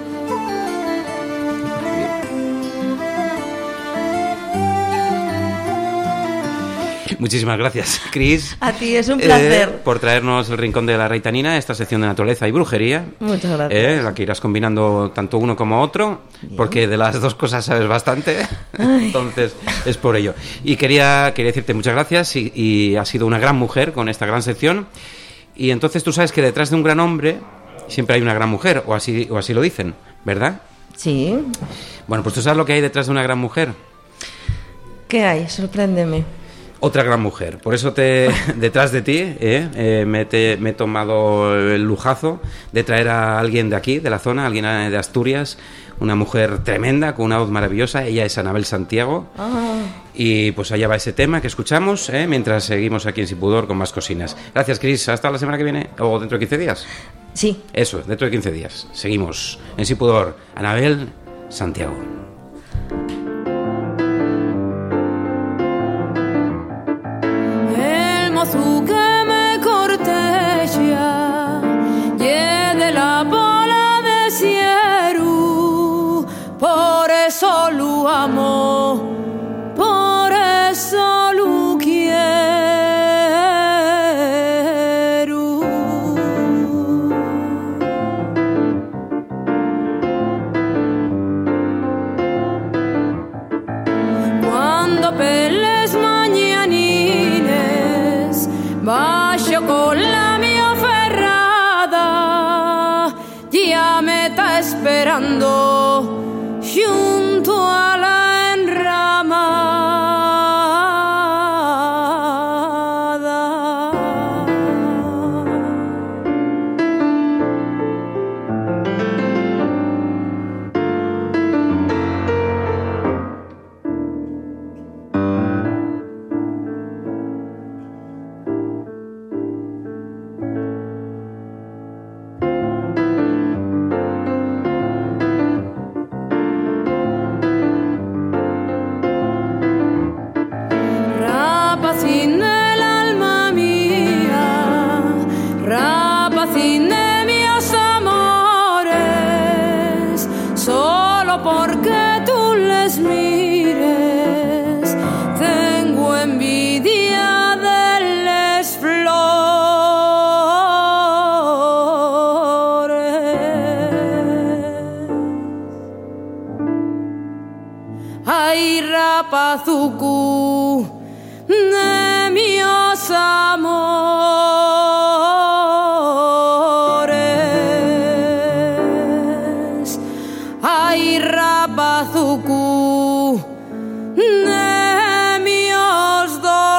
Muchísimas gracias, Cris. A ti, es un placer. Por traernos el Rincón de la Reitanina, esta sección de naturaleza y brujería. Muchas gracias. La que irás combinando tanto uno como otro, porque de las dos cosas sabes bastante. Entonces, es por ello. Y quería decirte muchas gracias y has sido una gran mujer con esta gran sección. Y entonces tú sabes que detrás de un gran hombre siempre hay una gran mujer, o así lo dicen, ¿verdad? Sí. Bueno, pues tú sabes lo que hay detrás de una gran mujer. ¿Qué hay? Sorpréndeme. Otra gran mujer. Por eso detrás de ti me he tomado el lujazo de traer a alguien de aquí, de la zona, alguien de Asturias, una mujer tremenda, con una voz maravillosa. Ella es Anabel Santiago. Y pues allá va ese tema que escuchamos, mientras seguimos aquí en Sin Pudor con más cocinas. Gracias, Cris. Hasta la semana que viene, o dentro de 15 días. Sí. Eso, dentro de 15 días. Seguimos en Sin Pudor. Anabel Santiago. Tú que me corteja, ye de la bola de cieru, por eso lo amo, por eso lo quiero. Cuando peles mañanines, bajo con la mía ferrada, ya me está esperando junto a la enramada. Rapacín del alma mía, rapacín de mis amores, solo porque tú les mires, tengo envidia de les flores. Ay, rapazucu de mis amores, ay, rapazucu de mis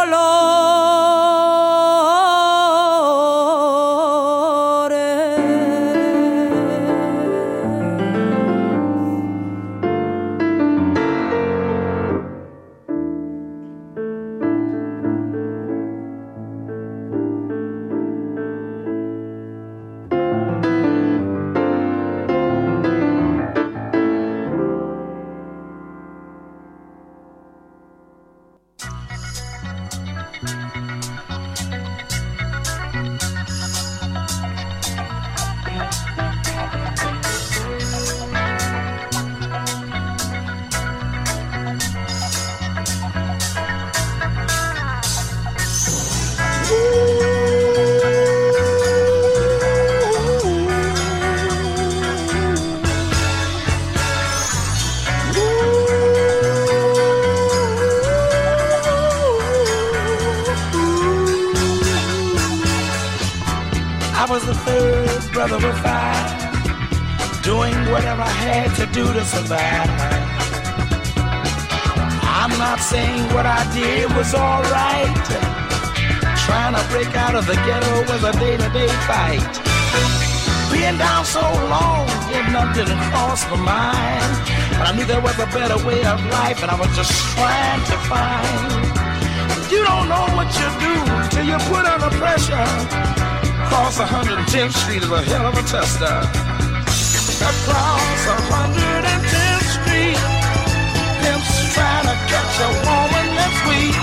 I was the third brother of five, doing whatever I had to do to survive. I'm not saying what I did was alright. Trying to break out of the ghetto was a day-to-day fight. Being down so long, yet none didn't cross my mind. But I knew there was a better way of life, and I was just trying to find. You don't know what you do till you put under pressure. Across 110th Street is a hell of a tester. Across 110th Street, pimps trying to catch a woman that's weak.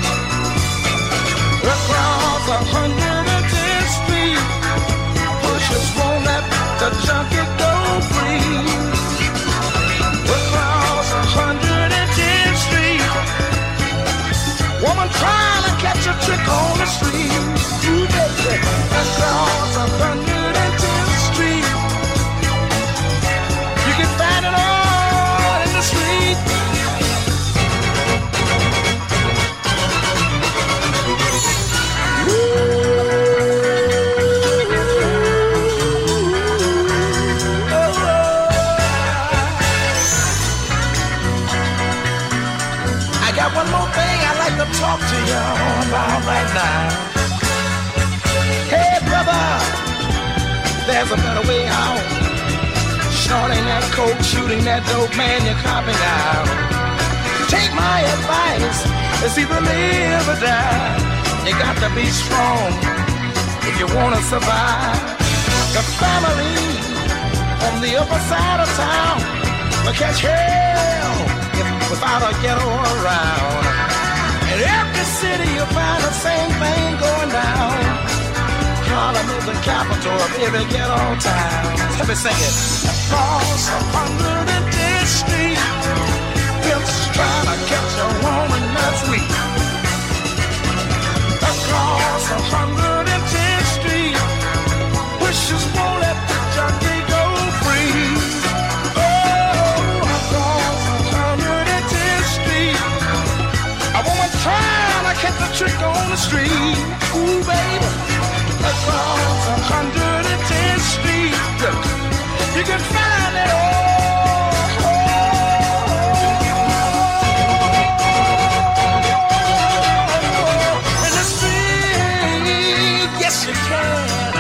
Across 110th Street, pushers won't let the junkie go free. Across 110th Street, woman trying to catch a trick on the street. Ooh, baby. Across 110th Street, you can find it all in the street. I got one more thing I'd like to talk to you about right now. Hey brother, there's a better way out. Snorting that coke, shooting that dope, man, you're copping out. Take my advice, it's either live or die. You got to be strong if you want to survive. The family on the upper side of town will catch hell without a ghetto around. In every city you'll find the same thing going down. Harlem is the capital of every ghetto town. Let me sing it. Across 110th Street, pimps trying to catch a woman that's weak. Across 110th Street, wishes won't let the junkie go free. Oh, across 110th Street, a woman trying to catch a trick on the street. Ooh, baby. Across 110th Street, you can find it all. In the street, yes you can.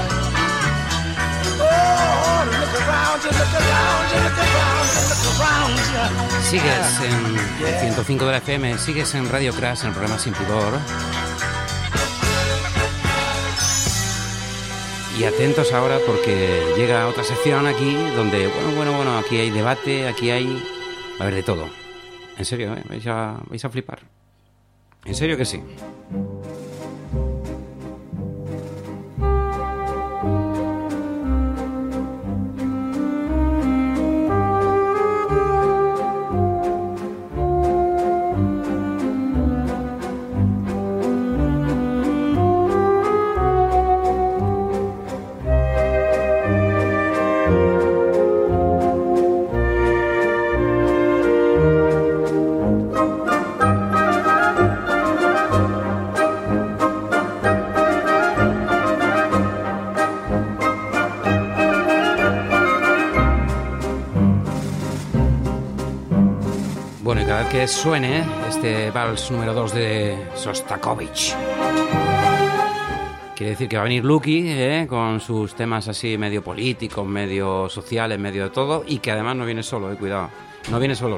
Oh, look around you, look around you, look around you, look around you. Sigues en el 105 de la FM, sigues en Radio Crash, en el programa Sin Pudor. Y atentos ahora porque llega otra sección aquí donde, bueno, aquí hay debate, aquí hay... Va a haber de todo. En serio, vais a flipar. En serio que sí. Que suene este vals número 2 de Sostakovich. Quiere decir que va a venir Lucky con sus temas así medio políticos, medio sociales, medio de todo, y que además no viene solo, cuidado. No viene solo.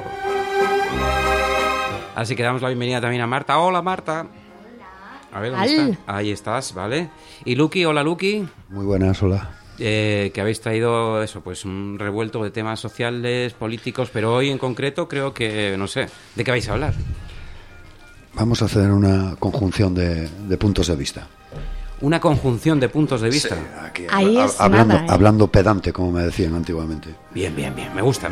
Así que damos la bienvenida también a Marta. Hola, Marta. A ver, ¿dónde está? Ahí estás, vale. Y Lucky, hola, Lucky. Muy buenas, hola. Que habéis traído eso, pues un revuelto de temas sociales, políticos, pero hoy en concreto creo que, no sé, ¿de qué vais a hablar? Vamos a hacer una conjunción de puntos de vista. Una conjunción de puntos de vista. Sí, aquí, ahí es hablando, nada, hablando pedante, como me decían antiguamente. Bien, me gusta.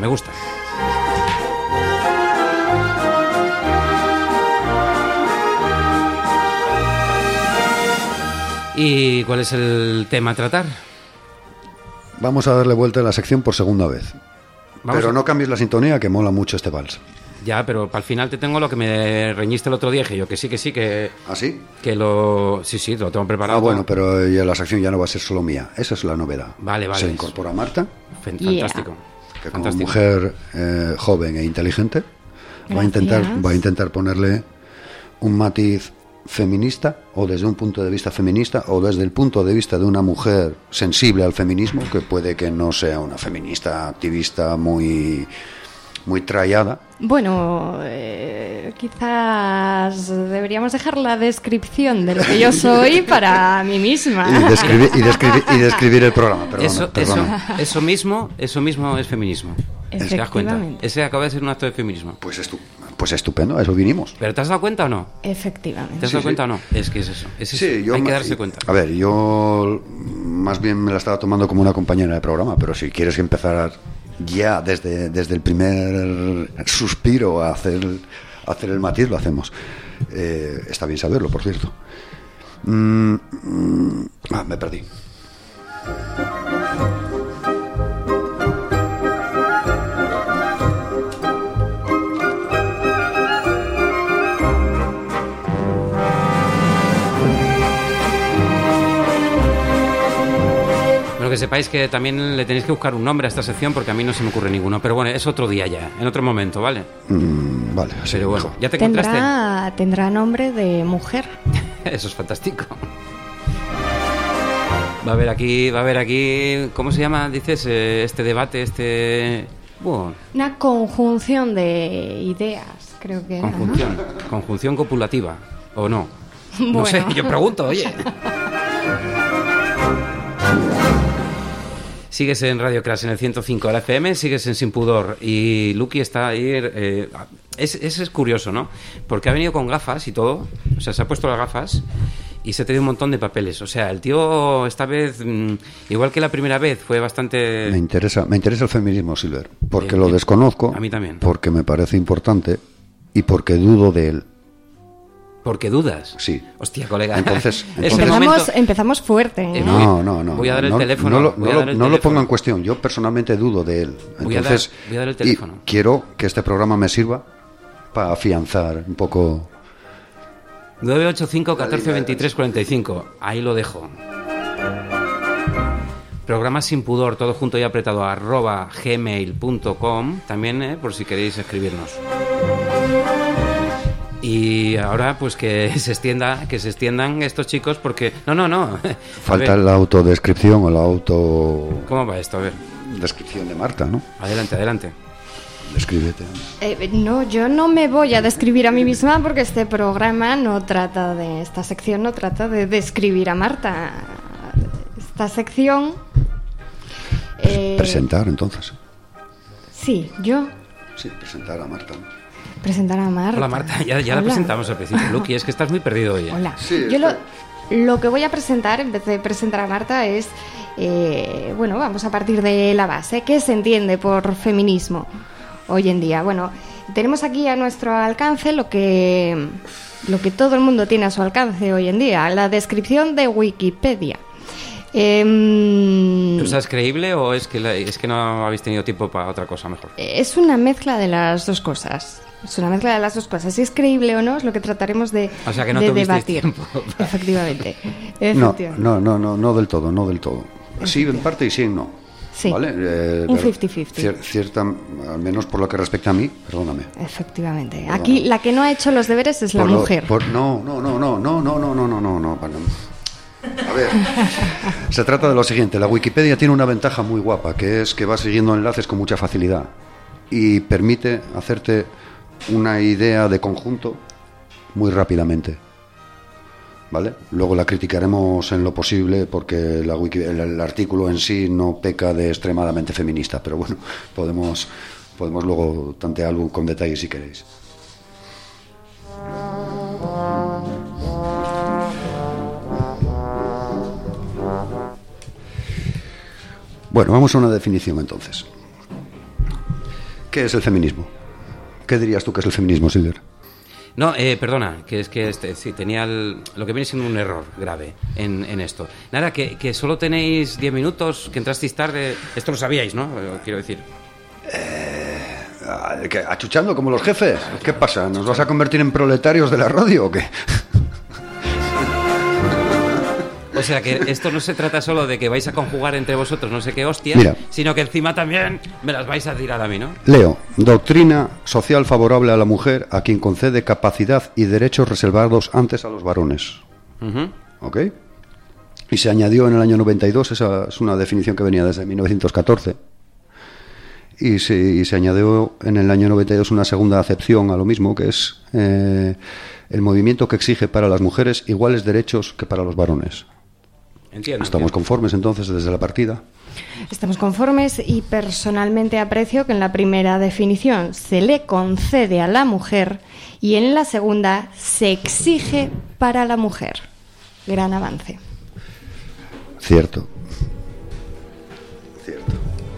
¿Y cuál es el tema a tratar? Vamos a darle vuelta a la sección por segunda vez. Pero no cambies la sintonía, que mola mucho este vals. Ya, pero para el final te tengo lo que me reñiste el otro día, que yo que sí, que... ¿Ah, sí? Que lo... Sí, lo tengo preparado. Ah, bueno, pero ya la sección ya no va a ser solo mía. Esa es la novedad. Vale. Se incorpora Marta. Fantástico. Que como mujer joven e inteligente Voy a intentar ponerle un matiz feminista, o desde un punto de vista feminista, o desde el punto de vista de una mujer sensible al feminismo, que puede que no sea una feminista activista muy trallada. Bueno, quizás deberíamos dejar la descripción de lo que yo soy para mí misma. Y describir el programa. Perdona. Eso mismo es feminismo. ¿Te das cuenta? Ese acaba de ser un acto de feminismo. Pues estupendo, a eso vinimos. ¿Pero te has dado cuenta o no? Efectivamente. ¿Te has dado cuenta o no? Es que es eso. Hay que darse cuenta. A ver, yo más bien me la estaba tomando como una compañera de programa, pero si quieres empezar ya desde el primer suspiro a hacer el matiz, lo hacemos. Está bien saberlo, por cierto. Me perdí. Que sepáis que también le tenéis que buscar un nombre a esta sección, porque a mí no se me ocurre ninguno, pero bueno, es otro día ya, en otro momento, ¿vale? Vale, sí, pero bueno, ¿ya te encontraste? Tendrá nombre de mujer. Eso es fantástico. Va a haber aquí, ¿cómo se llama? Dices, este debate, bueno. Una conjunción de ideas, creo que era, ¿no? Conjunción copulativa, ¿o no? Bueno. No sé, yo pregunto, oye. Sigues en Radio Crash en el 105 de la FM, sigues en Sin Pudor, y Lucky está ahí. Es curioso, ¿no? Porque ha venido con gafas y todo, o sea, se ha puesto las gafas y se ha traído un montón de papeles. O sea, el tío esta vez, igual que la primera vez, fue bastante... Me interesa el feminismo, Silver, porque lo desconozco. A mí también. Porque me parece importante y porque dudo de él. ¿Porque dudas? Sí. Hostia, colega. Entonces empezamos fuerte. No. Voy a dar el teléfono. No lo pongo en cuestión. Yo personalmente dudo de él. Entonces, voy a dar el teléfono. Y quiero que este programa me sirva para afianzar un poco. 985 14 23 45. Ahí lo dejo. Programa Sin Pudor, todo junto y apretado, @gmail.com. También, por si queréis escribirnos. Y ahora pues que se extiendan estos chicos, porque no falta la autodescripción o la ¿Cómo va esto? A ver, descripción de Marta, ¿no? Adelante. Descríbete. No, yo no me voy a describir a mí misma, porque este programa esta sección no trata de describir a Marta. Esta sección presentar, entonces. Sí, yo. Sí, presentar a Marta. Presentar a Marta. Hola, Marta, ya la presentamos al principio. Lucky, es que estás muy perdido hoy. Hola. Sí, yo lo que voy a presentar, en vez de presentar a Marta, es... vamos a partir de la base. ¿Qué se entiende por feminismo hoy en día? Bueno, tenemos aquí a nuestro alcance lo que todo el mundo tiene a su alcance hoy en día, la descripción de Wikipedia. ¿Tú sabes creíble o es que no habéis tenido tiempo para otra cosa mejor? Es una mezcla de las dos cosas. Si es creíble o no, es lo que trataremos de debatir. Tiempo. Efectivamente. No del todo. Sí, en parte y sí, no. Sí, ¿vale? un 50-50. Al menos por lo que respecta a mí, perdóname. Efectivamente. Aquí la que no ha hecho los deberes es la mujer. No. A ver, se trata de lo siguiente. La Wikipedia tiene una ventaja muy guapa, que es que va siguiendo enlaces con mucha facilidad y permite hacerte una idea de conjunto muy rápidamente, ¿vale? Luego la criticaremos en lo posible, porque el artículo en sí no peca de extremadamente feminista, pero bueno, podemos luego tantearlo con detalle si queréis. Bueno, vamos a una definición entonces. ¿Qué es el feminismo? ¿Qué dirías tú que es el feminismo, Silver? No, perdona, que es que sí, tenía lo que viene siendo un error grave en esto. Nada, que solo tenéis 10 minutos, que entrasteis tarde. Esto lo sabíais, ¿no? Quiero decir. ¿Achuchando como los jefes? ¿Qué pasa? ¿Nos vas a convertir en proletarios de la radio o qué? O sea que esto no se trata solo de que vais a conjugar entre vosotros no sé qué hostias, Mira. sino que encima también me las vais a tirar a mí, ¿no? Leo, doctrina social favorable a la mujer a quien concede capacidad y derechos reservados antes a los varones. Ujú. ¿Ok? Y se añadió en el año 92, esa es una definición que venía desde 1914, y se añadió en el año 92 una segunda acepción a lo mismo, que es el movimiento que exige para las mujeres iguales derechos que para los varones. Entiendo. ¿Estamos conformes entonces desde la partida? Estamos conformes y personalmente aprecio que en la primera definición se le concede a la mujer y en la segunda se exige para la mujer. Gran avance. Cierto. Cierto.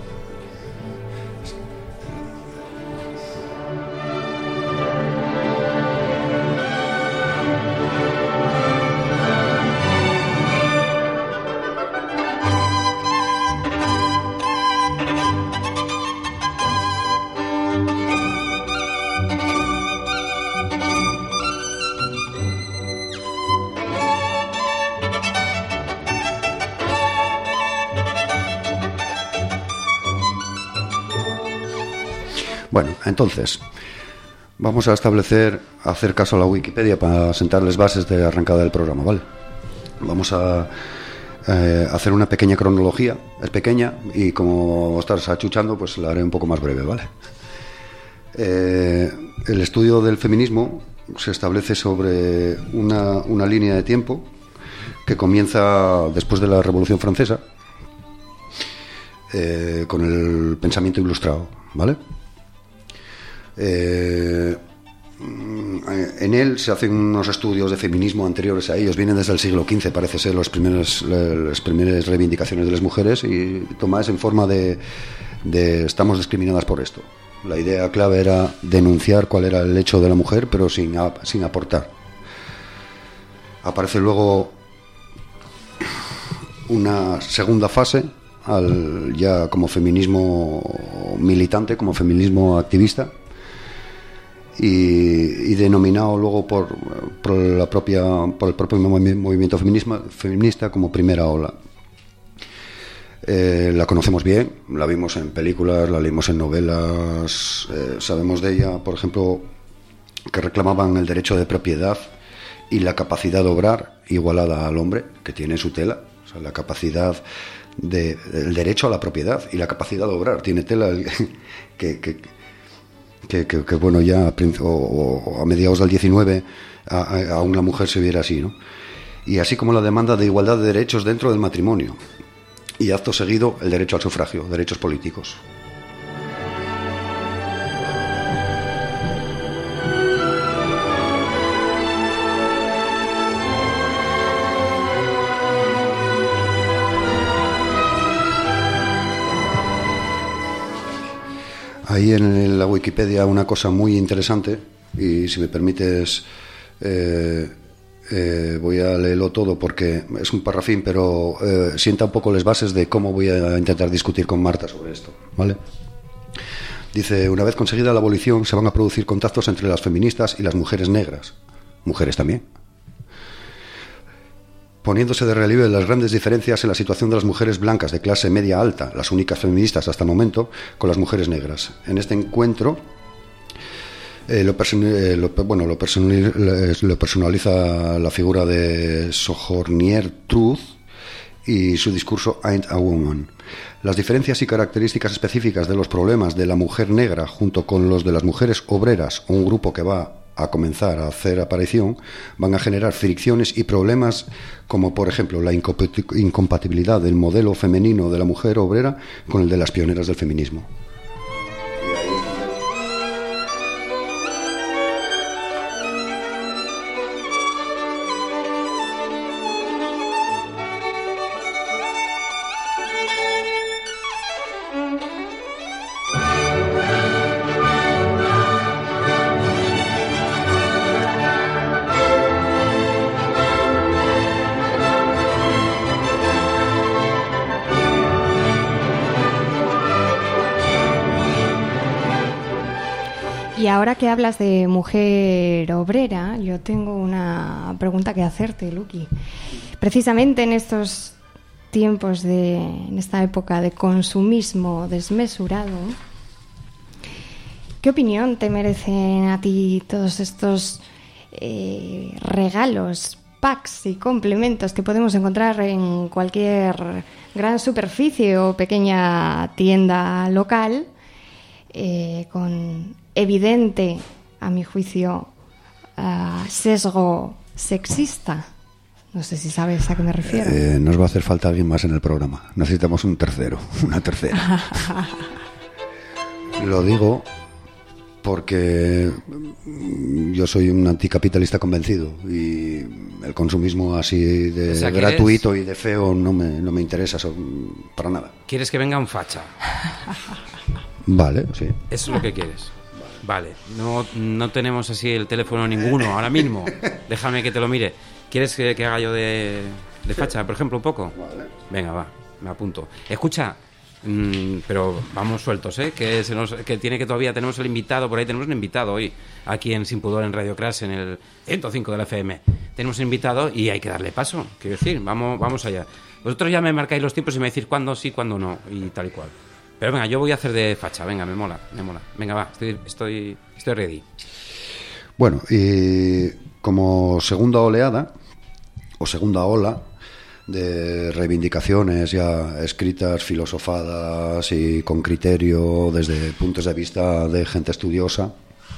Bueno, entonces, vamos a hacer caso a la Wikipedia para sentarles bases de arrancada del programa, ¿vale? Vamos a hacer una pequeña cronología, es pequeña, y como estás achuchando, pues la haré un poco más breve, ¿vale? El estudio del feminismo se establece sobre una línea de tiempo que comienza después de la Revolución Francesa, con el pensamiento ilustrado, ¿vale? En él se hacen unos estudios de feminismo anteriores a ellos, vienen desde el siglo XV, parece ser las primeras reivindicaciones de las mujeres, y tomadas en forma de estamos discriminadas por esto. La idea clave era denunciar cuál era el hecho de la mujer, pero sin aportar. Aparece luego una segunda fase, ya como feminismo militante, como feminismo activista, y denominado luego por el propio movimiento feminista como primera ola. La conocemos bien, la vimos en películas, la leímos en novelas, sabemos de ella, por ejemplo, que reclamaban el derecho de propiedad y la capacidad de obrar igualada al hombre, que tiene su tela, o sea, la capacidad el derecho a la propiedad y la capacidad de obrar, tiene tela que bueno, ya a mediados del 19 a una mujer se viera así, ¿no? Y así como la demanda de igualdad de derechos dentro del matrimonio, y acto seguido el derecho al sufragio, derechos políticos. Ahí en la Wikipedia una cosa muy interesante, y si me permites voy a leerlo todo porque es un parrafín, pero sienta un poco las bases de cómo voy a intentar discutir con Marta sobre esto, ¿vale? Dice, una vez conseguida la abolición se van a producir contactos entre las feministas y las mujeres negras, mujeres también, poniéndose de relieve las grandes diferencias en la situación de las mujeres blancas de clase media alta, las únicas feministas hasta el momento, con las mujeres negras. En este encuentro lo personaliza la figura de Sojourner Truth y su discurso Ain't a Woman. Las diferencias y características específicas de los problemas de la mujer negra junto con los de las mujeres obreras, un grupo que va a comenzar a hacer aparición, van a generar fricciones y problemas como, por ejemplo, la incompatibilidad del modelo femenino de la mujer obrera con el de las pioneras del feminismo. Y ahora que hablas de mujer obrera, yo tengo una pregunta que hacerte, Luqui. precisamente en estos tiempos en esta época de consumismo desmesurado, ¿qué opinión te merecen a ti todos estos regalos, packs y complementos que podemos encontrar en cualquier gran superficie o pequeña tienda local, con evidente, a mi juicio, sesgo sexista? No sé si sabes a qué me refiero. Nos va a hacer falta alguien más en el programa. Necesitamos una tercera. Lo digo porque yo soy un anticapitalista convencido y el consumismo así de gratuito y de feo no me interesa para nada. ¿Quieres que venga un facha? Vale, sí. Eso es lo que quieres. Vale, no tenemos así el teléfono ninguno ahora mismo. Déjame que te lo mire. ¿Quieres que haga yo de facha, por ejemplo, un poco? Vale. Venga, va, me apunto. Escucha, pero vamos sueltos, que tiene que todavía tenemos el invitado, por ahí tenemos un invitado hoy, aquí en Sin Pudor en Radio Crash, en el 105 de la FM. Tenemos un invitado y hay que darle paso, quiero decir, vamos allá. Vosotros ya me marcáis los tiempos y me decís cuándo sí, cuándo no, y tal y cual. Pero venga, yo voy a hacer de facha, venga, me mola. Venga, va, estoy ready. Bueno, y como segunda oleada, o segunda ola, de reivindicaciones ya escritas, filosofadas y con criterio desde puntos de vista de gente estudiosa,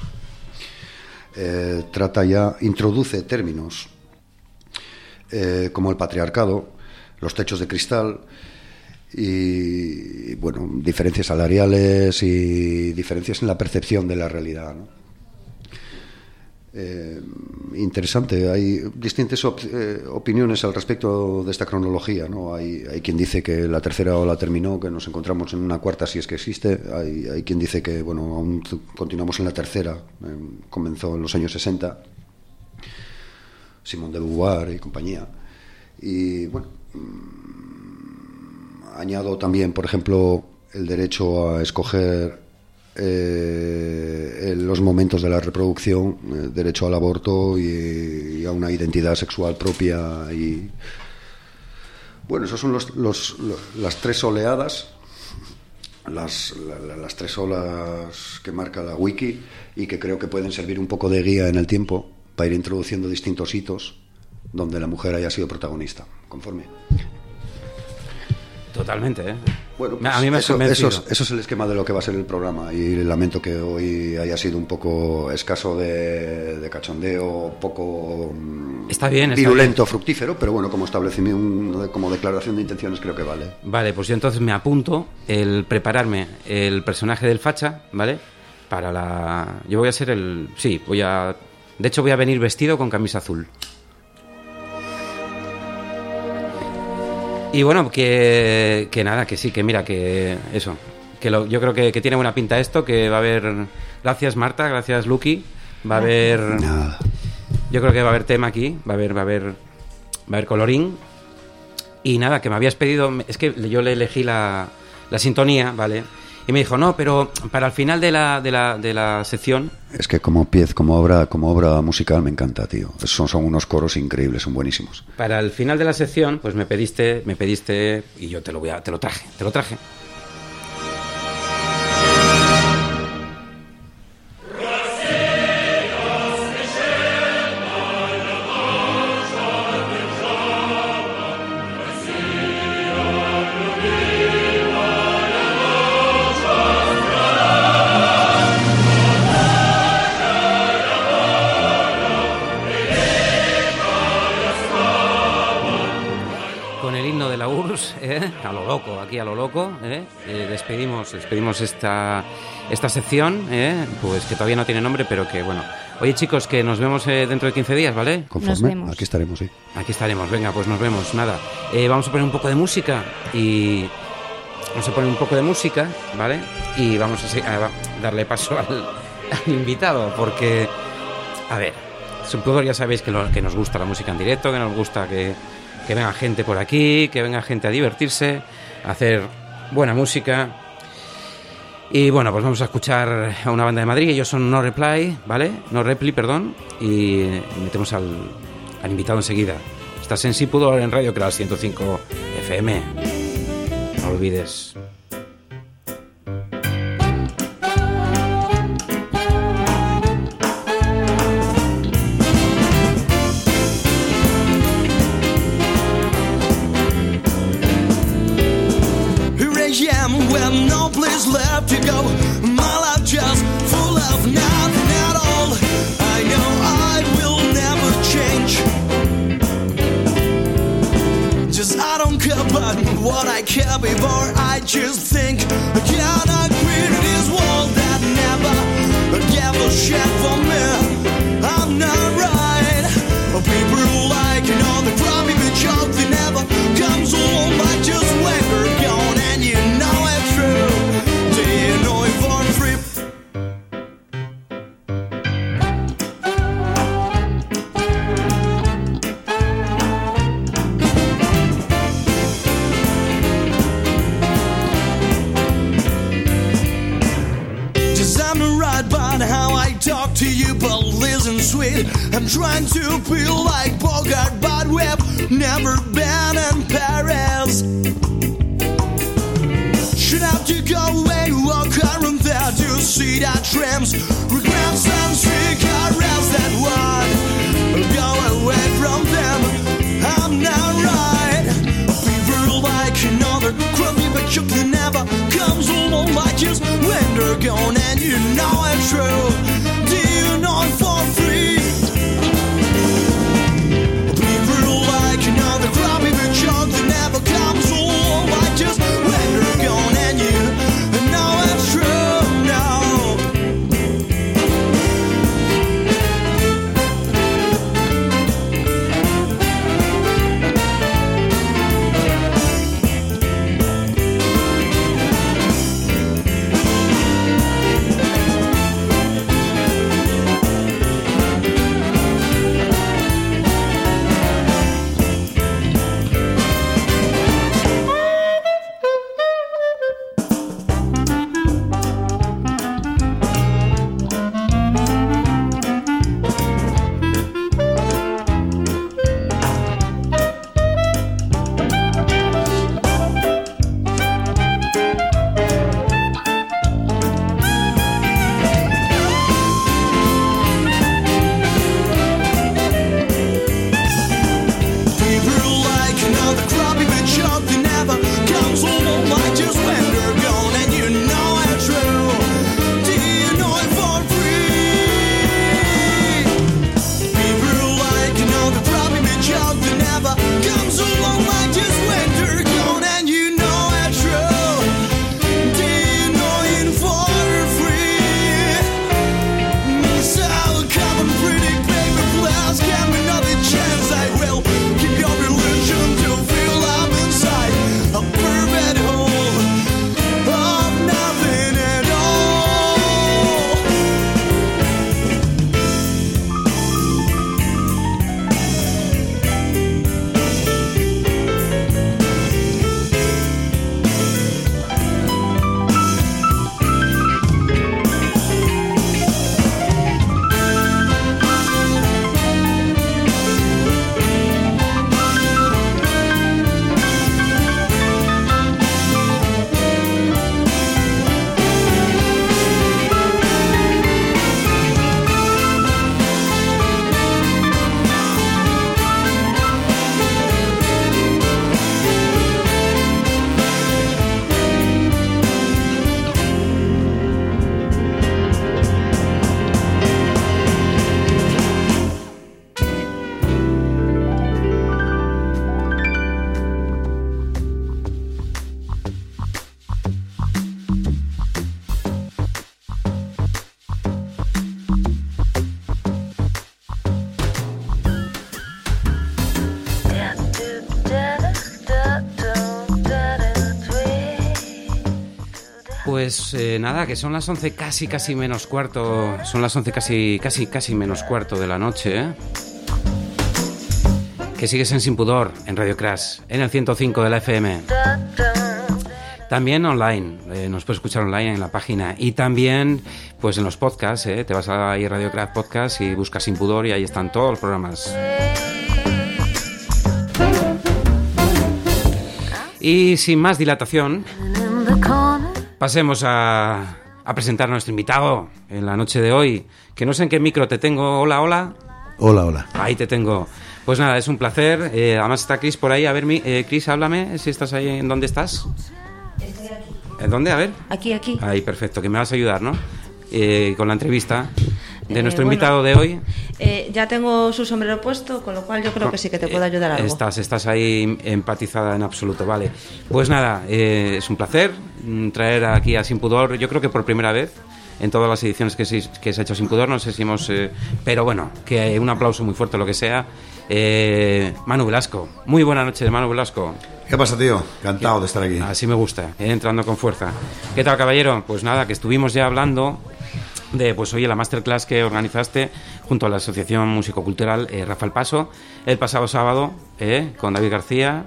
introduce términos como el patriarcado, los techos de cristal y, bueno, diferencias salariales y diferencias en la percepción de la realidad, ¿no? Interesante, hay distintas opiniones al respecto de esta cronología, ¿no? Hay quien dice que la tercera ola terminó, que nos encontramos en una cuarta si es que existe, hay quien dice que bueno, aún continuamos en la tercera, comenzó en los años 60, Simone de Beauvoir y compañía, y bueno, añado también, por ejemplo, el derecho a escoger los momentos de la reproducción, derecho al aborto y a una identidad sexual propia. Y bueno, esos son las tres oleadas, las tres olas que marca la wiki y que creo que pueden servir un poco de guía en el tiempo para ir introduciendo distintos hitos donde la mujer haya sido protagonista. ¿Conforme? Totalmente, ¿eh? Bueno, pues a mí me eso eso es el esquema de lo que va a ser el programa y lamento que hoy haya sido un poco escaso de cachondeo, poco está bien, virulento, fructífero, pero bueno, como establecimiento, como declaración de intenciones creo que vale. Vale, pues yo entonces me apunto el prepararme el personaje del facha, ¿vale? Yo voy a ser de hecho voy a venir vestido con camisa azul. Y bueno, que nada, que sí, que mira, que eso, yo creo que tiene buena pinta esto, que va a haber, gracias Marta, gracias Lucky, va a haber, nada. Yo creo que va a haber tema aquí, va a haber colorín, y nada, que me habías pedido, es que yo le elegí la sintonía, ¿vale? Y me dijo, no, pero para el final de la sección... Es que como obra musical me encanta, tío. Son unos coros increíbles, son buenísimos. Para el final de la sección, pues me pediste y yo te lo traje. A lo loco, despedimos esta sección, pues que todavía no tiene nombre, pero que bueno. Oye chicos, que nos vemos dentro de 15 días, ¿vale? Conforme, nos vemos. Aquí estaremos, sí. Aquí estaremos, venga, pues nos vemos, nada. Vamos a poner un poco de música ¿vale? Y vamos a darle paso al invitado, porque, a ver, Sin Pudor ya sabéis que nos gusta la música en directo, que nos gusta que venga gente por aquí, que venga gente a divertirse, a hacer buena música. Y bueno, pues vamos a escuchar a una banda de Madrid, ellos son No Reply, ¿vale? No Reply, perdón, y metemos al invitado enseguida. Estás en Sin Pudor en Radio Crash 105 FM. No lo olvides. Well, no place left to go. My life just full of nothing at all. I know I will never change. Just I don't care about what I care before. I just think I cannot quit this world that never gave a shit for me. I'm not right. People like the crummy joke that never comes along. I just wait for gone and you know it's true. Do you know if I'm free? Just I'm not right about how I talk to you, but listen sweet, I'm trying to feel like Bogart, but we've never been in Paris. Should have to go and walk around there to see that trams, regrets and cigarettes that would go away from them. I'm not right. People like another crummy, but you can never comes along like just when they're gone, and you know it's true. Do you know I'm for free? People like another crummy, but junk that never comes along like just when they're gone, and you know it's true. No. Pues nada, que son las 11 casi menos cuarto. Son las 11 casi menos cuarto de la noche, ¿eh? Que sigues en Sin Pudor, en Radio Crash, en el 105 de la FM. También online, nos puedes escuchar online en la página. Y también, pues en los podcasts, te vas a ir Radio Crash Podcast y buscas Sin Pudor y ahí están todos los programas. Y sin más dilatación, pasemos a presentar a nuestro invitado en la noche de hoy, que no sé en qué micro te tengo. Hola, hola. Hola, hola. Ahí te tengo. Pues nada, es un placer. Además está Chris por ahí. A ver, Chris, háblame si estás ahí. ¿En dónde estás? Estoy aquí. ¿En dónde? A ver. Aquí. Ahí, perfecto. Que me vas a ayudar, ¿no? Con la entrevista de nuestro Bueno, invitado de hoy. Ya tengo su sombrero puesto, con lo cual yo creo que sí que te puedo ayudar algo. Estás ahí empatizada en absoluto, vale. Pues nada, es un placer traer aquí a Sin Pudor, yo creo que por primera vez en todas las ediciones que se ha hecho Sin Pudor, no sé si hemos... pero bueno, que un aplauso muy fuerte, lo que sea. Manu Velasco, muy buena noche, Manu Velasco. ¿Qué pasa, tío? Encantado de estar aquí. Así me gusta, entrando con fuerza. ¿Qué tal, caballero? Pues nada, que estuvimos ya hablando de, pues oye, la masterclass que organizaste junto a la Asociación Músico-Cultural Rafael Paso el pasado sábado, con David García.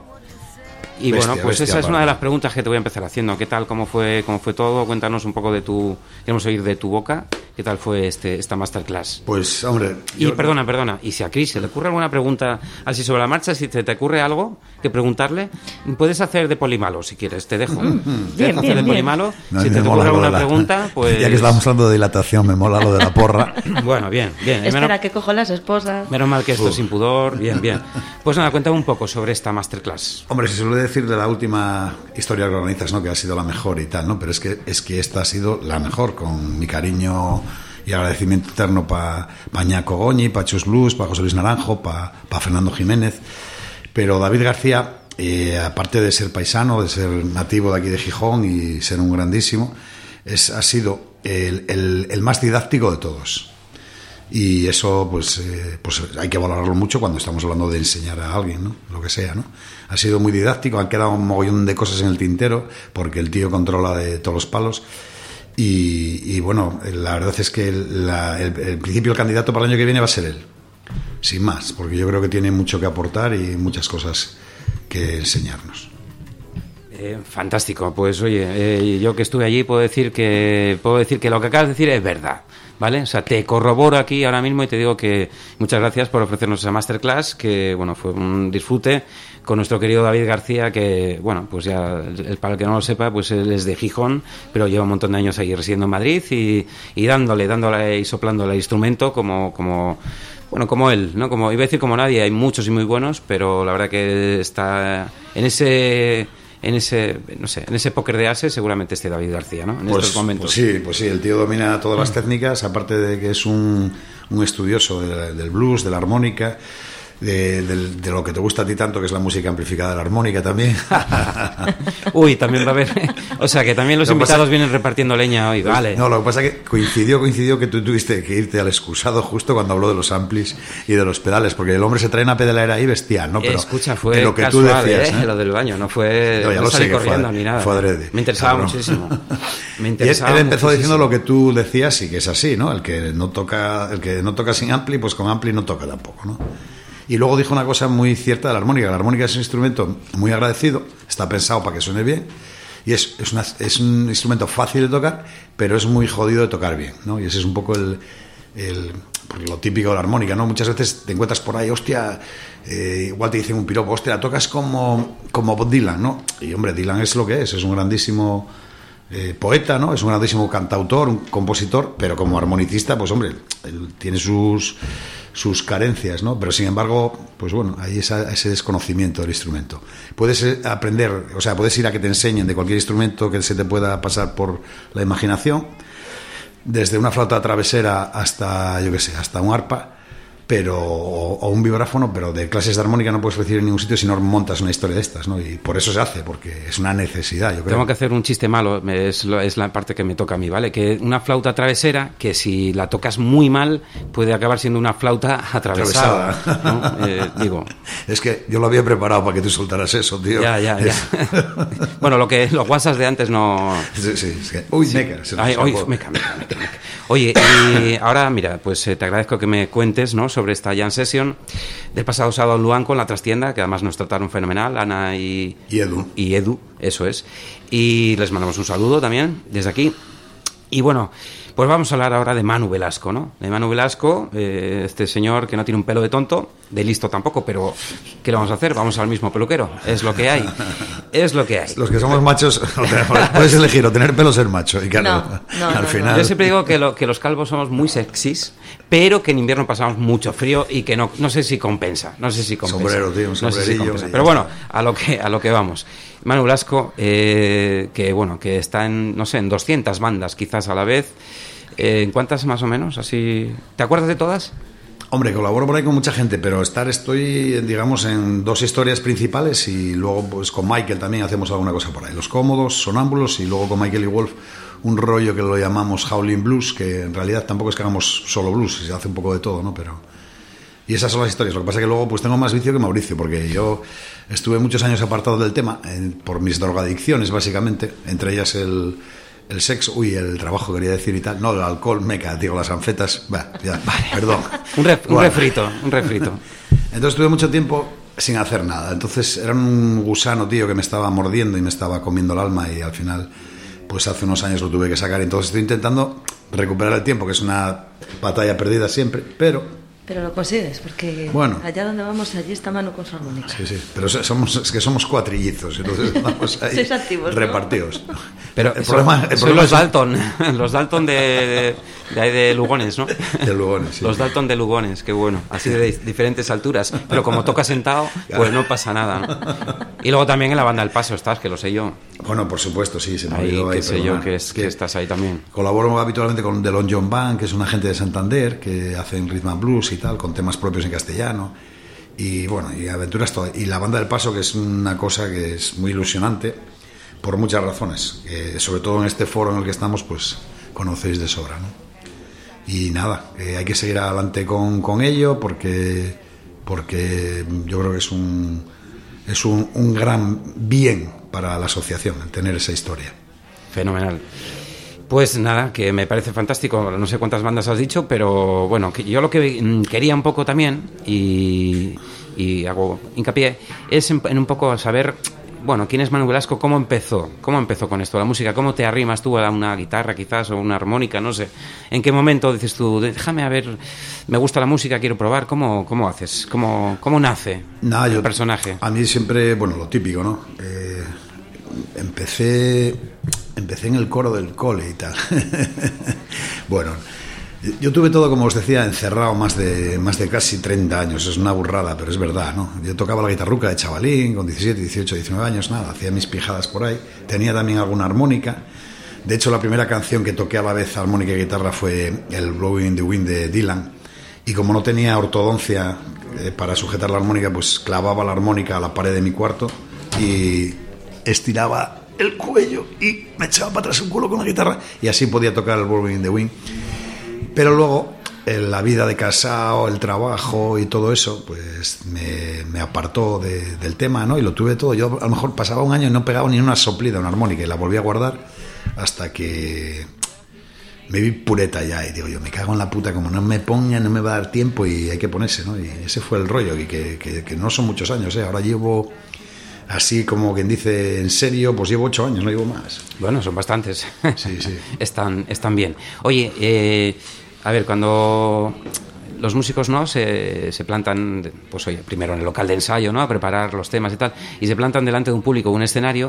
Y Bestia, bueno, pues bestia, esa es una para. de las preguntas que te voy a empezar haciendo. ¿Qué tal? ¿Cómo fue todo? Cuéntanos un poco de queremos oír de tu boca. ¿Qué tal fue esta masterclass? Pues, hombre... Y perdona, y si a Chris se le ocurre alguna pregunta así sobre la marcha, si te ocurre algo que preguntarle, puedes hacer de Polimalo si quieres, te dejo. Te dejo hacer de Polimalo. No, Si me te mola ocurre lo de alguna la- pregunta, pues... Ya que estábamos hablando de dilatación, me mola lo de la porra. Bueno, bien. Espera, que cojo las esposas. Menos mal que esto es Sin Pudor. Bien. Pues nada, cuéntame un poco sobre esta masterclass. Hombre, se suele decir de la última historia que organizas, ¿no? Que ha sido la mejor y tal, ¿no? Pero es que esta ha sido la mejor, con mi cariño y agradecimiento eterno para Ñaco Goñi, para Chus Blues, para José Luis Naranjo, para Fernando Jiménez. Pero David García, aparte de ser paisano, de ser nativo de aquí de Gijón y ser un grandísimo, ha sido el más didáctico de todos. Y eso pues hay que valorarlo mucho cuando estamos hablando de enseñar a alguien, ¿no? Lo que sea, ¿no? Ha sido muy didáctico, han quedado un mogollón de cosas en el tintero porque el tío controla de todos los palos y bueno, la verdad es que el principio el candidato para el año que viene va a ser él, sin más, porque yo creo que tiene mucho que aportar y muchas cosas que enseñarnos. Fantástico, pues oye, yo que estuve allí puedo decir que lo que acabas de decir es verdad, ¿vale? O sea, te corroboro aquí ahora mismo y te digo que muchas gracias por ofrecernos esa masterclass, que bueno, fue un disfrute con nuestro querido David García, que bueno, pues ya, para el que no lo sepa, pues él es de Gijón, pero lleva un montón de años ahí residiendo en Madrid y dándole y soplándole el instrumento como él, ¿no? Como iba a decir como nadie, hay muchos y muy buenos, pero la verdad que está en ese póker de ases seguramente esté David García, ¿no? En estos momentos. Pues sí, el tío domina todas las técnicas, aparte de que es un estudioso del blues, de la armónica, de lo que te gusta a ti tanto, que es la música amplificada de la armónica también. Uy, también va a haber... O sea, que también los invitados vienen repartiendo leña hoy, vale. No, lo que pasa es que coincidió que tú tuviste que irte al excusado justo cuando habló de los amplis y de los pedales, porque el hombre se trae una pedalera ahí bestial, ¿no? Pero escucha, fue lo que casual, tú decías, lo del baño, no fue... No, ya no lo salí sé, corriendo ni nada. fue adrede. Me interesaba Cabrón. muchísimo. Y él empezó diciendo lo que tú decías y que es así, ¿no? El que no toca sin ampli, pues con ampli no toca tampoco, ¿no? Y luego dijo una cosa muy cierta de la armónica. La armónica es un instrumento muy agradecido, está pensado para que suene bien, y es un instrumento fácil de tocar, pero es muy jodido de tocar bien, ¿no? Y ese es un poco porque lo típico de la armónica, ¿no? Muchas veces te encuentras por ahí, hostia, igual te dicen un piropo, hostia, tocas como Bob Dylan, ¿no? Y hombre, Dylan es lo que es un grandísimo poeta, ¿no? Es un grandísimo cantautor, un compositor, pero como armonicista, pues hombre, él tiene sus carencias, ¿no? Pero sin embargo, pues bueno, hay ese desconocimiento del instrumento. Puedes aprender, o sea, puedes ir a que te enseñen de cualquier instrumento que se te pueda pasar por la imaginación, desde una flauta travesera hasta, yo qué sé, hasta un arpa, o un vibráfono, pero de clases de armónica no puedes recibir en ningún sitio si no montas una historia de estas, ¿no? Y por eso se hace, porque es una necesidad, yo creo. Tengo que hacer un chiste malo, es la parte que me toca a mí, ¿vale? Que una flauta travesera, que si la tocas muy mal, puede acabar siendo una flauta atravesada, ¿no? Digo. Es que yo lo había preparado para que tú soltaras eso, tío. Ya. Bueno, los WhatsApps de antes no... Sí, es que... Uy, sí. Meca. Oye, y ahora, mira, pues te agradezco que me cuentes, ¿no?, sobre esta Jam Session del pasado sábado en Luanco, en la trastienda, que además nos trataron fenomenal, Ana y Edu, eso es. Y les mandamos un saludo también desde aquí. Y bueno, Pues vamos a hablar ahora de Manu Velasco, ¿no? De Manu Velasco, este señor que no tiene un pelo de tonto, de listo tampoco, pero ¿qué le vamos a hacer? Vamos al mismo peluquero, es lo que hay, es lo que hay. Los que somos machos, puedes elegir o tener pelo o ser macho, y claro, al final... Yo siempre digo que los calvos somos muy sexys, pero que en invierno pasamos mucho frío y que no sé si compensa, Sombrero, tío, un sombrerillo. No sé si compensa. Pero bueno, a lo que vamos. Manu Velasco, que está en 200 bandas quizás a la vez. ¿En cuántas más o menos? Así, ¿te acuerdas de todas? Hombre, colaboro por ahí con mucha gente, pero estoy, digamos, en 2 historias principales y luego pues con Michael también hacemos alguna cosa por ahí. Los Cómodos, Sonámbulos, y luego con Michael y Wolf un rollo que lo llamamos Howling Blues, que en realidad tampoco es que hagamos solo blues, se hace un poco de todo, ¿no? Y esas son las historias. Lo que pasa es que luego pues tengo más vicio que Mauricio, porque yo estuve muchos años apartado del tema por mis drogadicciones, básicamente, entre ellas el sexo, el trabajo quería decir y tal, no, el alcohol, las anfetas, perdón. un refrito. Entonces estuve mucho tiempo sin hacer nada, entonces era un gusano, tío, que me estaba mordiendo y me estaba comiendo el alma, y al final, pues hace unos años lo tuve que sacar. Entonces estoy intentando recuperar el tiempo, que es una batalla perdida siempre, pero lo consigues, porque allá donde vamos, allí está Manu con su armónica. Sí, pero somos cuatrillizos, entonces vamos ahí activos, repartidos. ¿No? Pero el problema los Dalton de ahí de Lugones, ¿no? De Lugones, sí. Los Dalton de Lugones, qué bueno, así de diferentes alturas, pero como toca sentado, pues no pasa nada, ¿no? Y luego también en la banda del Paso estás, que lo sé yo. Bueno, por supuesto, sí, se me ahí, olvidó que sé yo que estás ahí también. Colaboro habitualmente con The Long John Band, que es una gente de Santander que hacen rhythm and blues y tal, con temas propios en castellano, y bueno, y aventuras todas. Y la banda del Paso, que es una cosa que es muy ilusionante por muchas razones, sobre todo en este foro en el que estamos, pues conocéis de sobra, ¿no? Y nada, hay que seguir adelante con ello, porque yo creo que es un gran bien para la asociación el tener esa historia. Fenomenal. Pues nada, que me parece fantástico. No sé cuántas bandas has dicho, pero bueno, que yo lo que quería un poco también, y hago hincapié, es en un poco saber, bueno, quién es Manu Velasco, cómo empezó con esto, la música, cómo te arrimas tú a una guitarra quizás, o una armónica, no sé. ¿En qué momento dices tú, déjame a ver, me gusta la música, quiero probar? ¿Cómo haces? ¿Cómo nace el personaje? A mí siempre, lo típico, ¿no? Empecé en el coro del cole y tal. Bueno, yo tuve todo, como os decía, encerrado más de casi 30 años. Es una burrada, pero es verdad, ¿no? Yo tocaba la guitarruca de chavalín, con 17, 18, 19 años, nada, hacía mis pijadas por ahí. Tenía también alguna armónica. De hecho, la primera canción que toqué a la vez armónica y guitarra fue el Blowing in the Wind de Dylan. Y como no tenía ortodoncia para sujetar la armónica, pues clavaba la armónica a la pared de mi cuarto y estiraba el cuello y me echaba para atrás un culo con la guitarra, y así podía tocar el Blowing in the Wind. Pero luego la vida de casado, el trabajo y todo eso, pues me apartó del tema, ¿no? Y lo tuve todo. Yo a lo mejor pasaba un año y no pegaba ni una soplida a una armónica, y la volví a guardar hasta que me vi pureta ya, y digo yo, me cago en la puta, como no me ponga, no me va a dar tiempo, y hay que ponerse, ¿no? Y ese fue el rollo, y que no son muchos años, ¿eh? Ahora llevo, así como quien dice, en serio, pues llevo 8 años, no llevo más. Bueno, son bastantes. Sí. Están bien. Oye, a ver, cuando los músicos, ¿no?, se plantan, pues oye, primero en el local de ensayo, ¿no?, a preparar los temas y tal, y se plantan delante de un público, un escenario,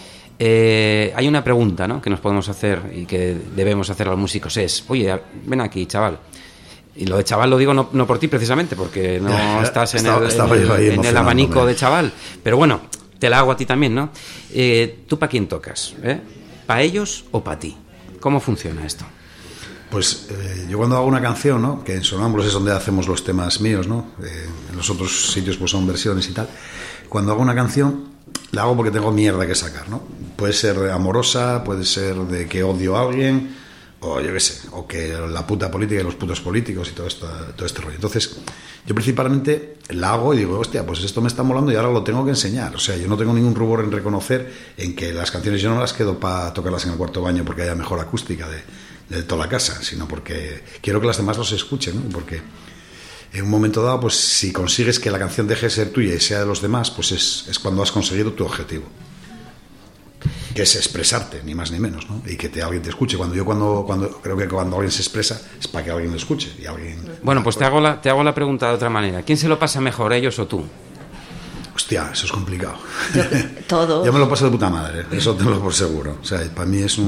hay una pregunta, ¿no?, que nos podemos hacer y que debemos hacer a los músicos, es, oye, ven aquí, chaval. Y lo de chaval lo digo no por ti precisamente, porque no estás en el abanico de chaval, pero bueno, te la hago a ti también, ¿no? ¿Tú para quién tocas? ¿Para ellos o para ti? ¿Cómo funciona esto? Pues yo cuando hago una canción, ¿no?, que en Sonámbulos es donde hacemos los temas míos, ¿no?, en los otros sitios pues son versiones y tal. Cuando hago una canción la hago porque tengo mierda que sacar, ¿no? Puede ser amorosa, puede ser de que odio a alguien, o yo qué sé, o que la puta política y los putos políticos y todo este rollo. Entonces yo principalmente la hago y digo, hostia, pues esto me está molando y ahora lo tengo que enseñar. O sea, yo no tengo ningún rubor en reconocer en que las canciones yo no las quedo para tocarlas en el cuarto baño porque haya mejor acústica de toda la casa, sino porque quiero que las demás los escuchen, ¿no? Porque en un momento dado, pues si consigues que la canción deje de ser tuya y sea de los demás, pues es cuando has conseguido tu objetivo. que es expresarte, ni más ni menos, ¿no? Y que alguien te escuche. Cuando creo que cuando alguien se expresa es para que alguien lo escuche. Y alguien... Bueno, pues te hago la pregunta de otra manera. ¿Quién se lo pasa mejor, ellos o tú? Hostia, eso es complicado. Todo. Yo me lo paso de puta madre, eso te lo por seguro. O sea, para mí es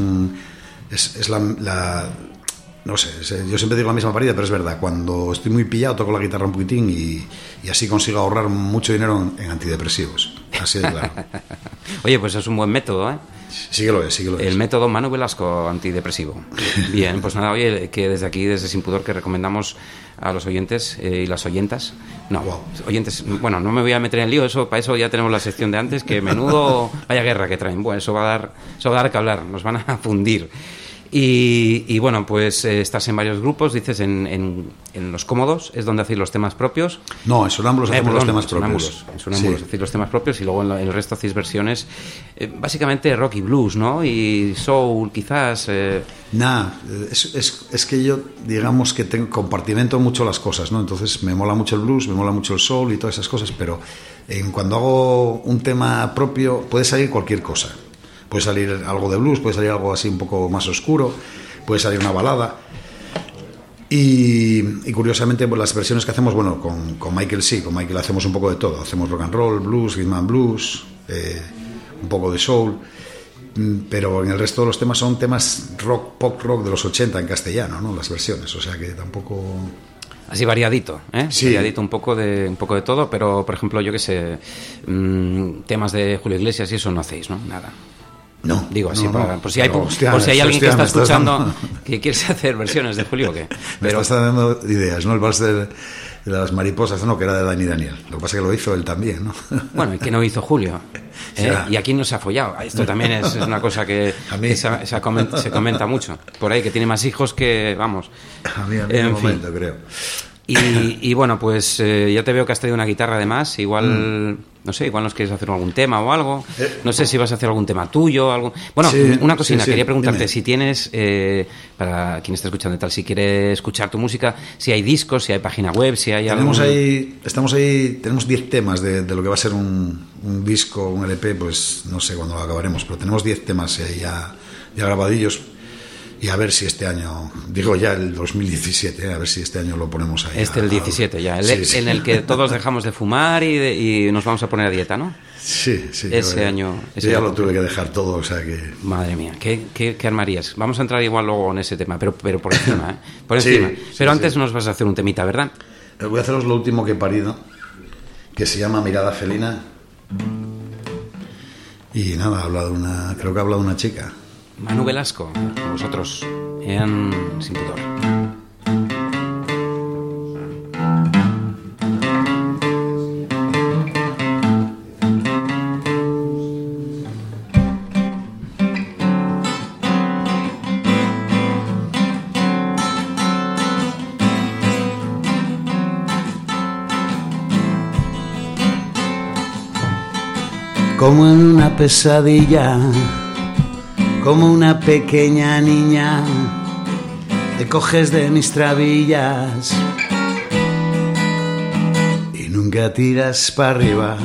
no sé, yo siempre digo la misma parida, pero es verdad. Cuando estoy muy pillado toco la guitarra un poquitín y así consigo ahorrar mucho dinero en antidepresivos. Así de claro. Oye, pues es un buen método, ¿eh? Sí que lo es, El método Manu Velasco antidepresivo. Bien, pues nada, oye, que desde aquí, desde Sin Pudor, que recomendamos a los oyentes y las oyentas. No, oyentes, bueno, no me voy a meter en el lío, para eso ya tenemos la sección de antes, que menudo vaya guerra que traen. Bueno, eso va a dar que hablar, nos van a fundir. Y bueno, pues estás en varios grupos, dices en Los Cómodos, es donde hacéis los temas propios. No, en Sonámbulos hacemos los temas propios. En Sonámbulos hacéis los temas propios y luego en el resto hacéis versiones, básicamente rock y blues, ¿no? Y soul, quizás. Es que yo, digamos que compartimento mucho las cosas, ¿no? Entonces me mola mucho el blues, me mola mucho el soul y todas esas cosas, pero cuando hago un tema propio puede salir cualquier cosa. Puede salir algo de blues, puede salir algo así un poco más oscuro, puede salir una balada. Y curiosamente, pues las versiones que hacemos, bueno, con Michael con Michael hacemos un poco de todo. Hacemos rock and roll, blues, rhythm and blues, un poco de soul. Pero en el resto de los temas son temas rock, pop rock de los 80 en castellano, ¿no? Las versiones, o sea que tampoco... Así variadito, ¿eh? Sí. Variadito un poco de todo, pero por ejemplo, yo qué sé, temas de Julio Iglesias y eso no hacéis, ¿no? Nada. No, digo así, no, por si hay alguien que está escuchando que quiere hacer versiones de Julio, ¿qué? Pero está dando ideas, ¿no? El vals de las mariposas, no, que era de Dani Daniel. Lo que pasa es que lo hizo él también, ¿no? Bueno, ¿y qué no hizo Julio? Y aquí no se ha follado. Esto también es una cosa que se comenta mucho. Por ahí, que tiene más hijos que, vamos. A mí en momento, creo. Y bueno, pues ya te veo que has traído una guitarra además. Igual, no sé, igual nos quieres hacer algún tema o algo. No sé si vas a hacer algún tema tuyo. Bueno, sí, una cosina, quería preguntarte si tienes, para quien está escuchando y tal, si quiere escuchar tu música, si hay discos, si hay página web, si hay algo. Estamos ahí, tenemos 10 temas de lo que va a ser un disco, un LP, pues no sé cuándo lo acabaremos, pero tenemos 10 temas ya grabadillos. Y a ver si este año, digo ya el 2017, a ver si este año lo ponemos ahí. El 17 ya, en el que todos dejamos de fumar y nos vamos a poner a dieta, ¿no? Sí. Ese año ya lo tuve que dejar todo, o sea que... Madre mía, ¿qué armarías? Vamos a entrar igual luego en ese tema, pero por encima, ¿eh? Por encima. Pero antes nos vas a hacer un temita, ¿verdad? Voy a haceros lo último que he parido, que se llama Mirada Felina. Y nada, creo que ha hablado de una chica. Manu Velasco, con vosotros en Sin Pudor. Como en una pesadilla, como una pequeña niña, te coges de mis trabillas y nunca tiras para arriba.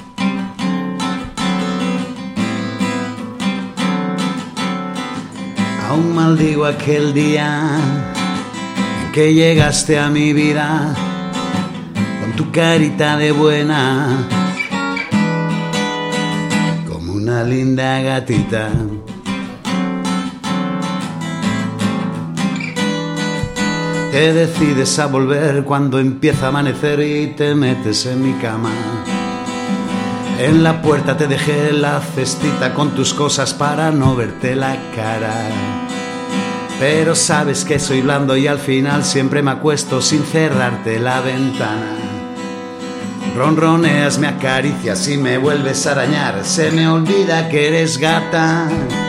Aún maldigo aquel día en que llegaste a mi vida con tu carita de buena, como una linda gatita. Te decides a volver cuando empieza a amanecer y te metes en mi cama. En la puerta te dejé la cestita con tus cosas para no verte la cara. Pero sabes que soy blando y al final siempre me acuesto sin cerrarte la ventana. Ronroneas, me acaricias y me vuelves a arañar. Se me olvida que eres gata.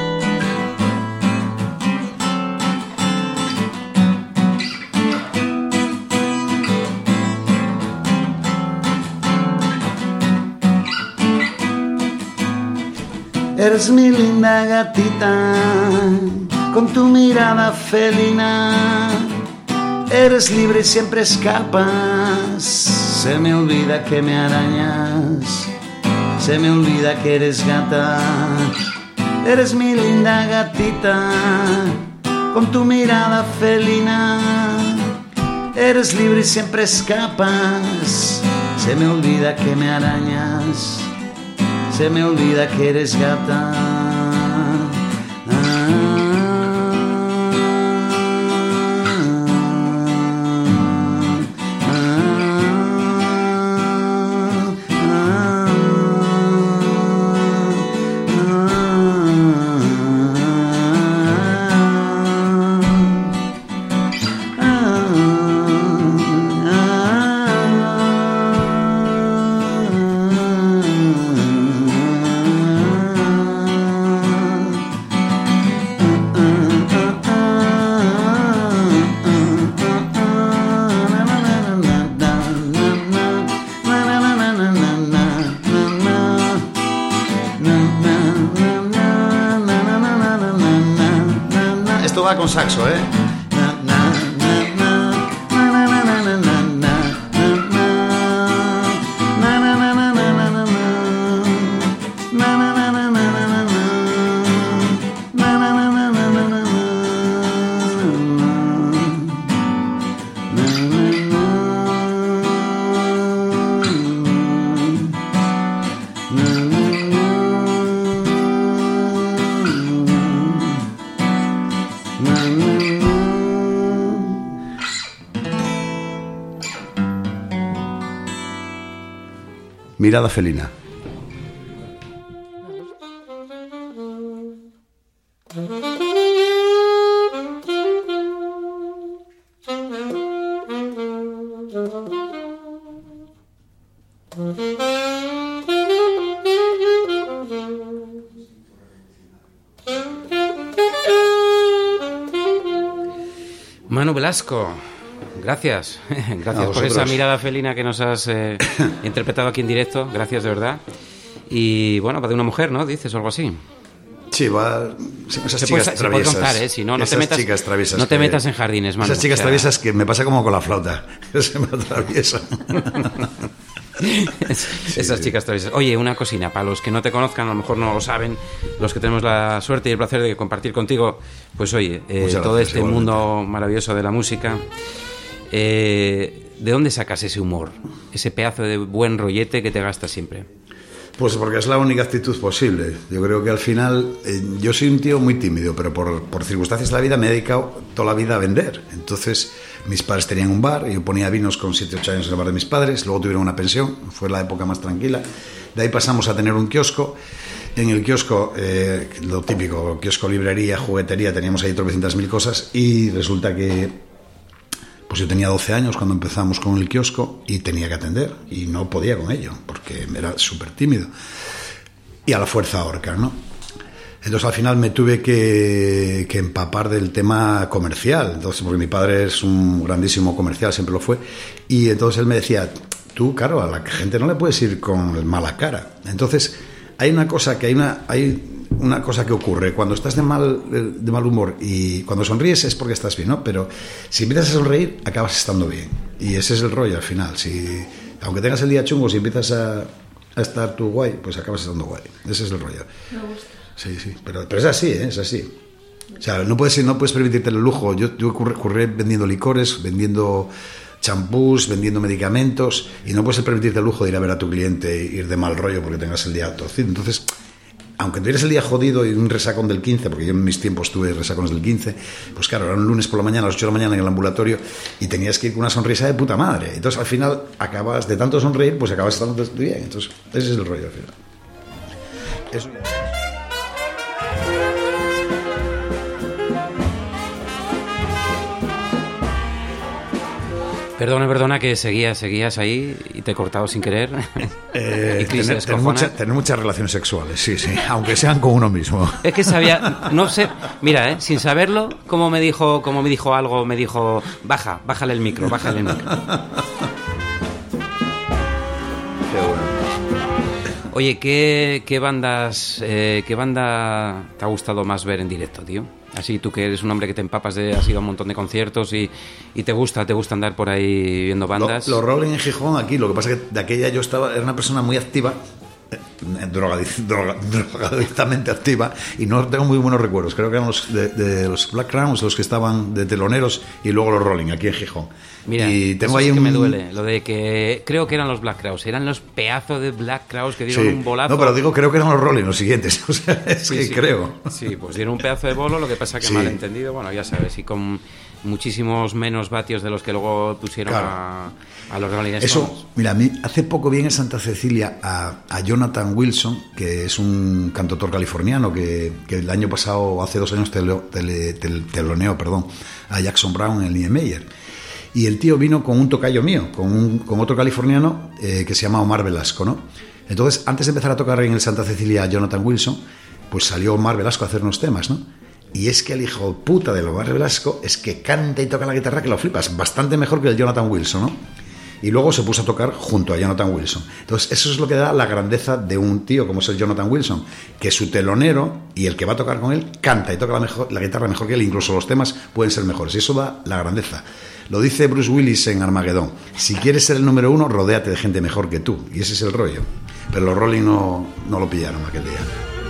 Eres mi linda gatita, con tu mirada felina. Eres libre y siempre escapas. Se me olvida que me arañas. Se me olvida que eres gata. Eres mi linda gatita, con tu mirada felina. Eres libre y siempre escapas. Se me olvida que me arañas. Se me olvida que eres gata. Esto va con saxo, ¿eh? Mirada felina. Manu Velasco, gracias. Gracias por esa mirada felina que nos has interpretado aquí en directo. Gracias, de verdad. Y bueno, va de una mujer, ¿no? Dices o algo así. Sí, va. Esas chicas traviesas. Se puede contar, ¿eh? Si no, no te metas, chicas traviesas. No te metas en jardines, Manu. Esas chicas traviesas que me pasa como con la flauta. Que se me atraviesan. Esas chicas traviesas. Oye, una cocina, para los que no te conozcan, a lo mejor no lo saben, los que tenemos la suerte y el placer de compartir contigo, pues oye, todo este mundo maravilloso de la música. ¿De dónde sacas ese humor? Ese pedazo de buen rollete que te gastas siempre. Pues porque es la única actitud posible. Yo creo que al final, yo soy un tío muy tímido, pero por circunstancias de la vida me he dedicado toda la vida a vender. Entonces, mis padres tenían un bar, y yo ponía vinos con 7 o 8 años en el bar de mis padres, luego tuvieron una pensión, fue la época más tranquila. De ahí pasamos a tener un kiosco. En el kiosco, lo típico, kiosco, librería, juguetería, teníamos ahí tropecientas mil cosas, y resulta que pues yo tenía 12 años cuando empezamos con el kiosco y tenía que atender y no podía con ello porque era súper tímido y a la fuerza ahorca, ¿no? Entonces al final me tuve que empapar del tema comercial. Entonces, porque mi padre es un grandísimo comercial, siempre lo fue, y entonces él me decía, tú, claro, a la gente no le puedes ir con mala cara. Entonces hay una cosa que hay una cosa que ocurre cuando estás de mal humor, y cuando sonríes es porque estás bien, ¿no? Pero si empiezas a sonreír, acabas estando bien. Y ese es el rollo al final. Aunque tengas el día chungo, si empiezas a estar tú guay, pues acabas estando guay. Ese es el rollo. Me gusta. Sí. Pero es así, ¿eh? Es así. O sea, no puedes permitirte el lujo. Yo curré vendiendo licores, vendiendo champús, vendiendo medicamentos, y no puedes permitirte el lujo de ir a ver a tu cliente e ir de mal rollo porque tengas el día torcido. Entonces, aunque tuvieras el día jodido y un resacón del 15, porque yo en mis tiempos tuve resacones del 15, pues claro, era un lunes por la mañana, a las 8 de la mañana en el ambulatorio, y tenías que ir con una sonrisa de puta madre. Entonces al final acabas de tanto sonreír, pues acabas estando bien. Entonces ese es el rollo al final. Eso. Perdona que seguías ahí y te he cortado sin querer. Tener muchas relaciones sexuales, sí, aunque sean con uno mismo. Es que sabía, no sé, mira, sin saberlo, como me dijo algo, me dijo, bájale el micro. Qué bueno. Oye, ¿qué banda te ha gustado más ver en directo, tío? Así, tú que eres un hombre que te empapas has ido a un montón de conciertos y te gusta andar por ahí viendo bandas. Los Rolling en Gijón, aquí, lo que pasa es que de aquella era una persona muy activa, drogadictamente activa, y no tengo muy buenos recuerdos. Creo que eran los de los Black Crowns los que estaban de teloneros, y luego los Rolling aquí en Gijón. Mira, y tengo eso ahí es que me duele, lo de que creo que eran los Black Crowes, eran los pedazos de Black Crowes que dieron un bolazo. No, pero digo, creo que eran los Rolling los siguientes, o sea, es sí, que sí. creo. Sí, pues dieron un pedazo de bolo, lo que pasa que mal entendido, bueno, ya sabes, y con muchísimos menos vatios de los que luego pusieron a los Rolling Stones. Eso, mira, a mí hace poco vi en Santa Cecilia a Jonathan Wilson, que es un cantautor californiano que el año pasado, hace 2 años, teloneó a Jackson Browne en el Niemeyer. Y el tío vino con un tocayo mío, con otro californiano que se llama Omar Velasco, ¿no? Entonces, antes de empezar a tocar en el Santa Cecilia Jonathan Wilson, pues salió Omar Velasco a hacer unos temas, ¿no? Y es que el hijo puta de Omar Velasco es que canta y toca la guitarra que lo flipas, bastante mejor que el Jonathan Wilson, ¿no? Y luego se puso a tocar junto a Jonathan Wilson. Entonces, eso es lo que da la grandeza de un tío como es el Jonathan Wilson, que su telonero y el que va a tocar con él canta y toca la guitarra mejor que él, incluso los temas pueden ser mejores, y eso da la grandeza. Lo dice Bruce Willis en Armagedón: si quieres ser el número 1, rodéate de gente mejor que tú. Y ese es el rollo. Pero los Rolling no lo pillaron aquel día.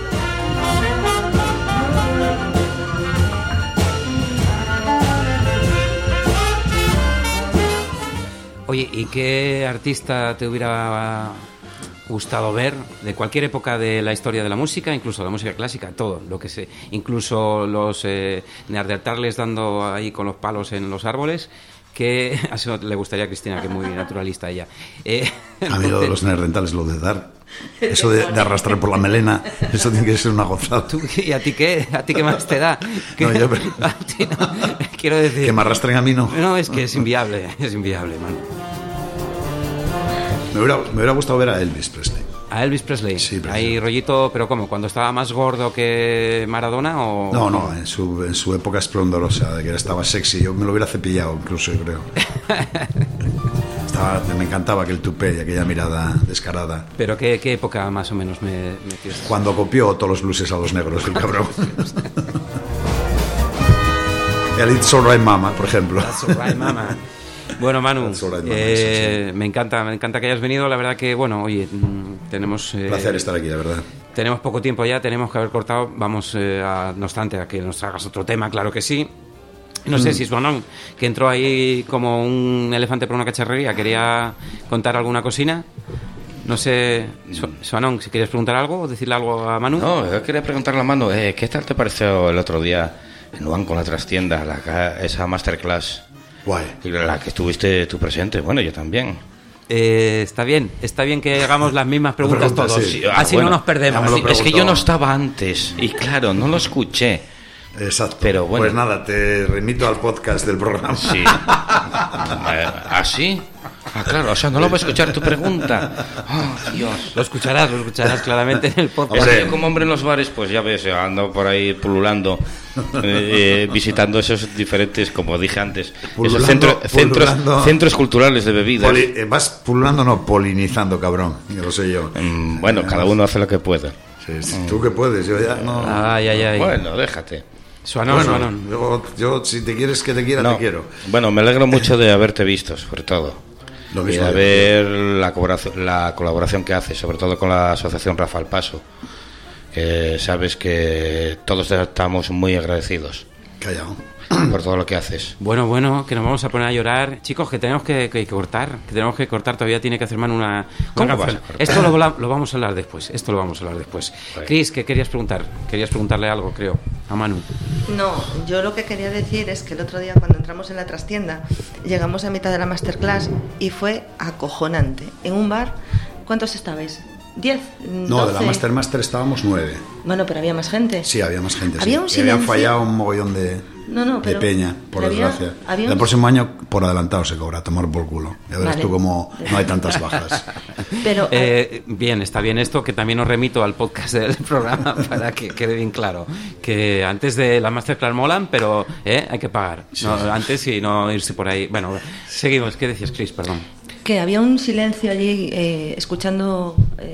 Oye, ¿y qué artista te hubiera gustado ver de cualquier época de la historia de la música, incluso la música clásica, todo lo que sé, incluso los neandertales dando ahí con los palos en los árboles, que a eso le gustaría a Cristina, que es muy naturalista ella. A mí lo de los neandertales, lo de dar, eso de arrastrar por la melena, eso tiene que ser una gozada. ¿Y a ti qué? ¿A ti qué más te da? No, yo, a ti no. Quiero decir, que me arrastren a mí no. No, es que es inviable, mano. Me hubiera gustado ver a Elvis Presley. ¿A Elvis Presley? Sí, ¿Hay rollito, pero cómo? ¿Cuando estaba más gordo que Maradona o...? No, en su época esplendorosa, de que estaba sexy. Yo me lo hubiera cepillado incluso, yo creo. Me encantaba aquel tupé y aquella mirada descarada. ¿Pero qué época más o menos me tienes? Cuando copió todos los blueses a los negros, el cabrón. El It's Alright Mama, por ejemplo. It's Alright Mama. Bueno, Manu, me encanta que hayas venido. La verdad que, bueno, oye, tenemos... placer estar aquí, la verdad. Tenemos poco tiempo ya, tenemos que haber cortado. Vamos, no obstante, a que nos hagas otro tema, claro que sí. No sé si Suanón, que entró ahí como un elefante por una cacharrería, quería contar alguna cocina. No sé, Suanón, si quieres preguntar algo o decirle algo a Manu. No, yo quería preguntarle a Manu, ¿qué tal te pareció el otro día en Luan con la trastienda, esa masterclass? Guay. La que estuviste tú presente, bueno, yo también. Está bien que hagamos las mismas preguntas todos. Sí. Así bueno, no nos perdemos. Es que yo no estaba antes y claro, no lo escuché. Exacto. Pero bueno. Pues nada, te remito al podcast del programa. Sí. ¿Así? Ah, claro, o sea, no lo voy a escuchar tu pregunta. Oh, Dios. Lo escucharás claramente en el podcast. Hombre, yo como hombre en los bares, pues ya ves, ando por ahí pululando, visitando esos diferentes, como dije antes, esos centros culturales de bebidas. Vas pululando, no, polinizando, cabrón, ya lo sé yo. Bueno, cada uno hace lo que puede. Sí. Tú que puedes, yo ya no. Ay. Bueno, déjate. Suanón. Yo, si te quieres que te quiera, te quiero. Bueno, me alegro mucho de haberte visto, sobre todo. Lo mismo, y de ver la colaboración que haces, sobre todo con la asociación Rafa al Paso, que sabes que todos estamos muy agradecidos. Callao. Por todo lo que haces. Bueno, que nos vamos a poner a llorar. Chicos, que tenemos que cortar. Todavía tiene que hacer Manu una canción. Esto lo vamos a hablar después. Cris, ¿qué querías preguntar? Querías preguntarle algo, creo, a Manu. No, yo lo que quería decir es que el otro día cuando entramos en la trastienda llegamos a mitad de la masterclass y fue acojonante. En un bar, ¿cuántos estabais? ¿10? No, 12. De la Master estábamos 9. Bueno, pero había más gente. Sí, había más gente. Había un silencio. Habían fallado un mogollón de peña, por desgracia. El próximo año, por adelantado, se cobra, tomar por culo. Ya verás tú cómo no hay tantas bajas. Pero bien, está bien esto, que también os remito al podcast del programa para que quede bien claro. Que antes de la Masterclass molan, pero hay que pagar. Sí. No, antes y no irse por ahí. Bueno, seguimos. ¿Qué decías, Chris? Perdón. Que había un silencio allí escuchando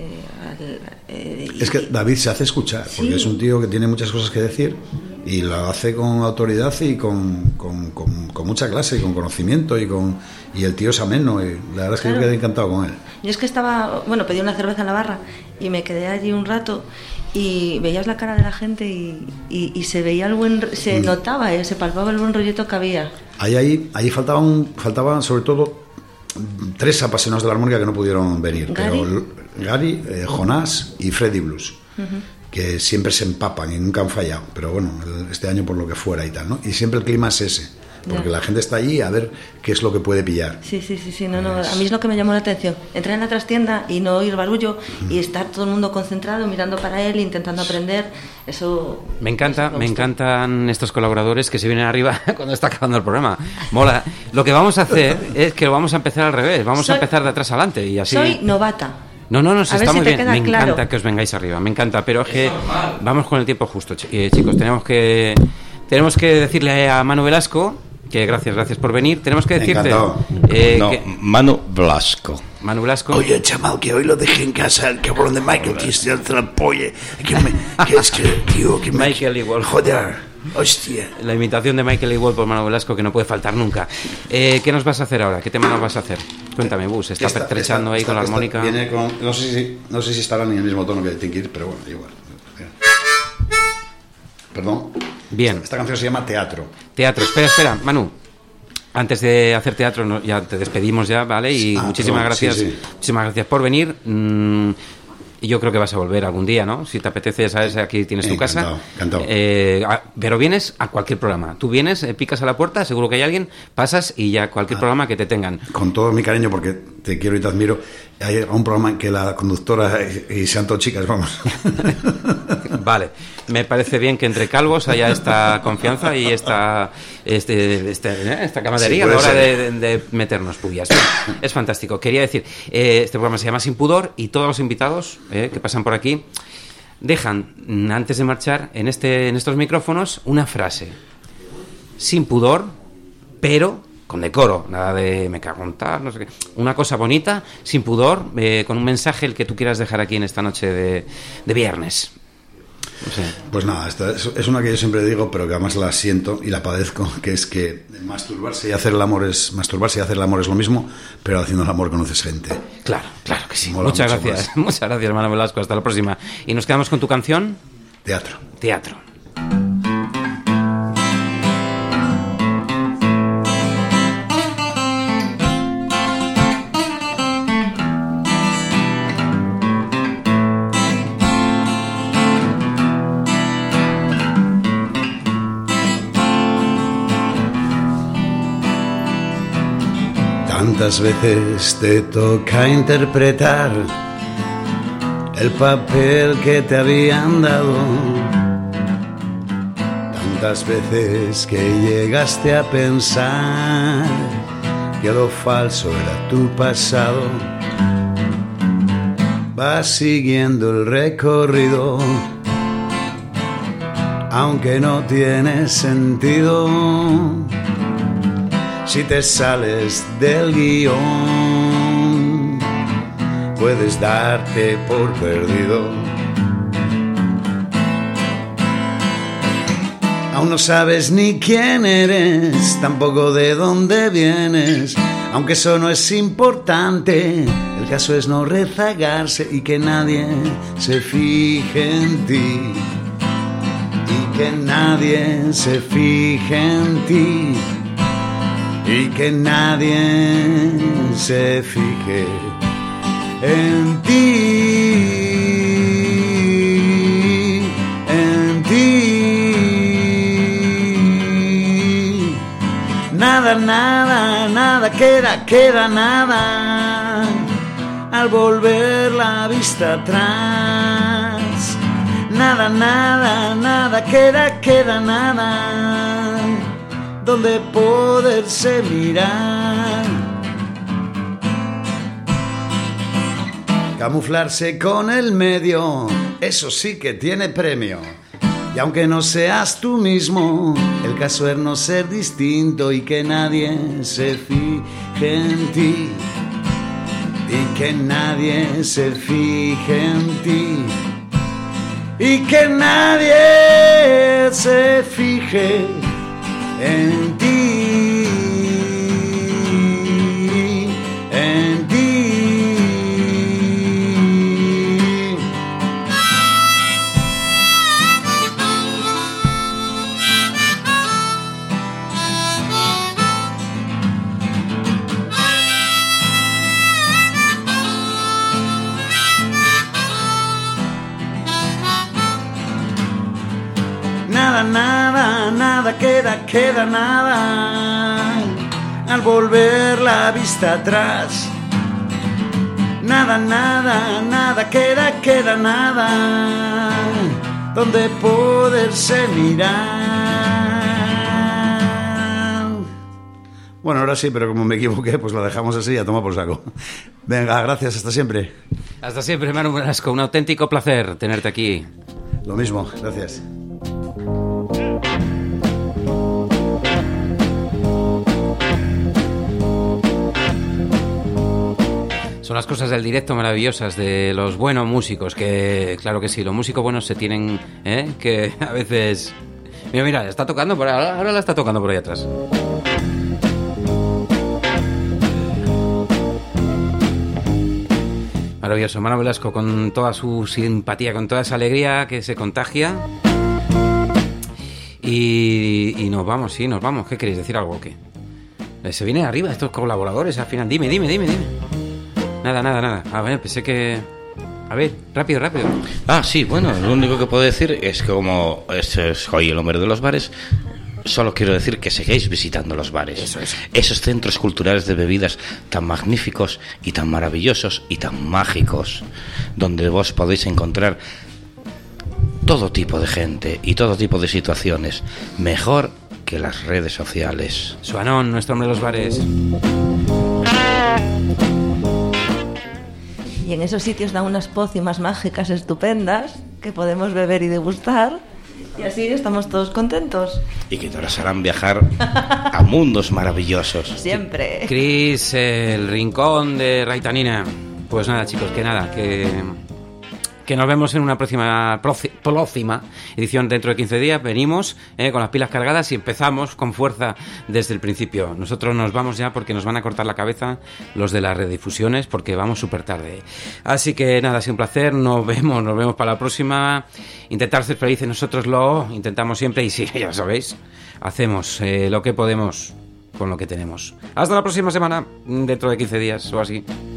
es que David se hace escuchar, porque es un tío que tiene muchas cosas que decir y lo hace con autoridad y con mucha clase y con conocimiento y el tío es ameno y la verdad es que yo quedé encantado con él. Yo es que pedí una cerveza en la barra y me quedé allí un rato y veías la cara de la gente y se veía se notaba, se palpaba el buen rollito que había. Ahí faltaban sobre todo 3 apasionados de la armónica que no pudieron venir. Gary, Jonás y Freddy Blues. Que siempre se empapan y nunca han fallado, pero bueno, este año por lo que fuera y tal, ¿no? Y siempre el clima es ese, porque la gente está allí a ver qué es lo que puede pillar. Sí, no, a mí es lo que me llamó la atención, entrar en la trastienda y no oír barullo y estar todo el mundo concentrado, mirando para él, intentando aprender, eso... Me encantan estos colaboradores que se vienen arriba cuando está acabando el programa, mola. Lo que vamos a hacer es que lo vamos a empezar al revés, vamos a empezar de atrás adelante y así... Soy novata. No, si está muy bien. Me encanta que os vengáis arriba, me encanta, pero es que vamos con el tiempo justo, chicos. Tenemos que decirle a Manu Velasco que gracias por venir. Tenemos que decirte... Manu Velasco. Oye, chaval, que hoy lo dejé en casa el cabrón de Michael, que es el trampolle. Que es que, tío, que Michael igual. Joder. Hostia. La imitación de Michael Igual por Manu Velasco, que no puede faltar nunca. ¿Qué nos vas a hacer ahora? ¿Qué tema nos vas a hacer? Cuéntame, Bus. Está pertrechando ahí con la armónica. Viene con, no sé si estará ni en el mismo tono que tiene que ir, pero bueno, igual. Perdón. Bien. Esta canción se llama Teatro. Espera, Manu. Antes de hacer teatro, ya te despedimos ya, ¿vale? Y muchísimas gracias. Sí. Muchísimas gracias por venir. Y yo creo que vas a volver algún día, ¿no? Si te apetece, ya sabes, aquí tienes tu casa. Encantado. Pero vienes a cualquier programa. Tú vienes, picas a la puerta, seguro que hay alguien, pasas y ya cualquier programa que te tengan. Con todo mi cariño, porque te quiero y te admiro. Hay un programa en que la conductora y sean todas chicas, vamos. Vale. Me parece bien que entre calvos haya esta confianza y esta camaradería a la hora de meternos pullas. Es fantástico. Quería decir, este programa se llama Sin Pudor y todos los invitados que pasan por aquí dejan, antes de marchar, en estos micrófonos, una frase. Sin pudor, pero con decoro. Nada de me cago en tal, no sé qué. Una cosa bonita, sin pudor, con un mensaje el que tú quieras dejar aquí en esta noche de viernes. Sí. Pues nada, esta es una que yo siempre digo, pero que además la siento y la padezco, que es que masturbarse y hacer el amor es lo mismo, pero haciendo el amor conoces gente. Claro que sí. Muchas gracias, hermano Velasco. Hasta la próxima. Y nos quedamos con tu canción. Teatro. Tantas veces te toca interpretar el papel que te habían dado. Tantas veces que llegaste a pensar que lo falso era tu pasado. Vas siguiendo el recorrido, aunque no tiene sentido. Si te sales del guión, puedes darte por perdido. Aún no sabes ni quién eres, tampoco de dónde vienes, aunque eso no es importante. El caso es no rezagarse y que nadie se fije en ti. Y que nadie se fije en ti. Y que nadie se fije en ti, en ti. Nada queda nada al volver la vista atrás. Nada queda nada donde poderse mirar. Camuflarse con el medio, eso sí que tiene premio. Y aunque no seas tú mismo, el caso es no ser distinto y que nadie se fije en ti. Y que nadie se fije en ti. Y que nadie se fije en ti, en ti. Nada, nada, nada queda nada. Al volver la vista atrás, nada, nada, nada queda nada. Donde poderse mirar. Bueno, ahora sí, pero como me equivoqué, pues lo dejamos así y a tomar por saco. Venga, gracias, hasta siempre. Hasta siempre, Manu Velasco, un auténtico placer tenerte aquí. Lo mismo, gracias. Son las cosas del directo maravillosas de los buenos músicos, que claro que sí, los músicos buenos se tienen, que a veces... Mira, está tocando por ahí, ahora la está tocando por ahí atrás. Maravilloso, Manu Velasco, con toda su simpatía, con toda esa alegría que se contagia. Y nos vamos, sí, nos vamos. ¿Qué queréis decir algo o qué? Se vienen arriba estos colaboradores al final. Dime. Nada. A ver, pensé que... A ver, rápido. Sí, bueno, lo único que puedo decir es que como soy el hombre de los bares, solo quiero decir que sigáis visitando los bares. Eso. Esos centros culturales de bebidas tan magníficos y tan maravillosos y tan mágicos, donde vos podéis encontrar todo tipo de gente y todo tipo de situaciones, mejor que las redes sociales. Suanón, nuestro hombre de los bares. Y en esos sitios dan unas pócimas mágicas estupendas que podemos beber y degustar. Y así estamos todos contentos. Y que nos harán viajar a mundos maravillosos. Siempre. Cris, el rincón de Raitanina. Pues nada, chicos, que nos vemos en una próxima edición dentro de 15 días. Venimos con las pilas cargadas y empezamos con fuerza desde el principio. Nosotros nos vamos ya porque nos van a cortar la cabeza los de las redifusiones porque vamos súper tarde. Así que nada, ha sido un placer. Nos vemos para la próxima. Intentar ser felices, nosotros lo intentamos siempre y sí, ya lo sabéis, hacemos lo que podemos con lo que tenemos. Hasta la próxima semana, dentro de 15 días o así.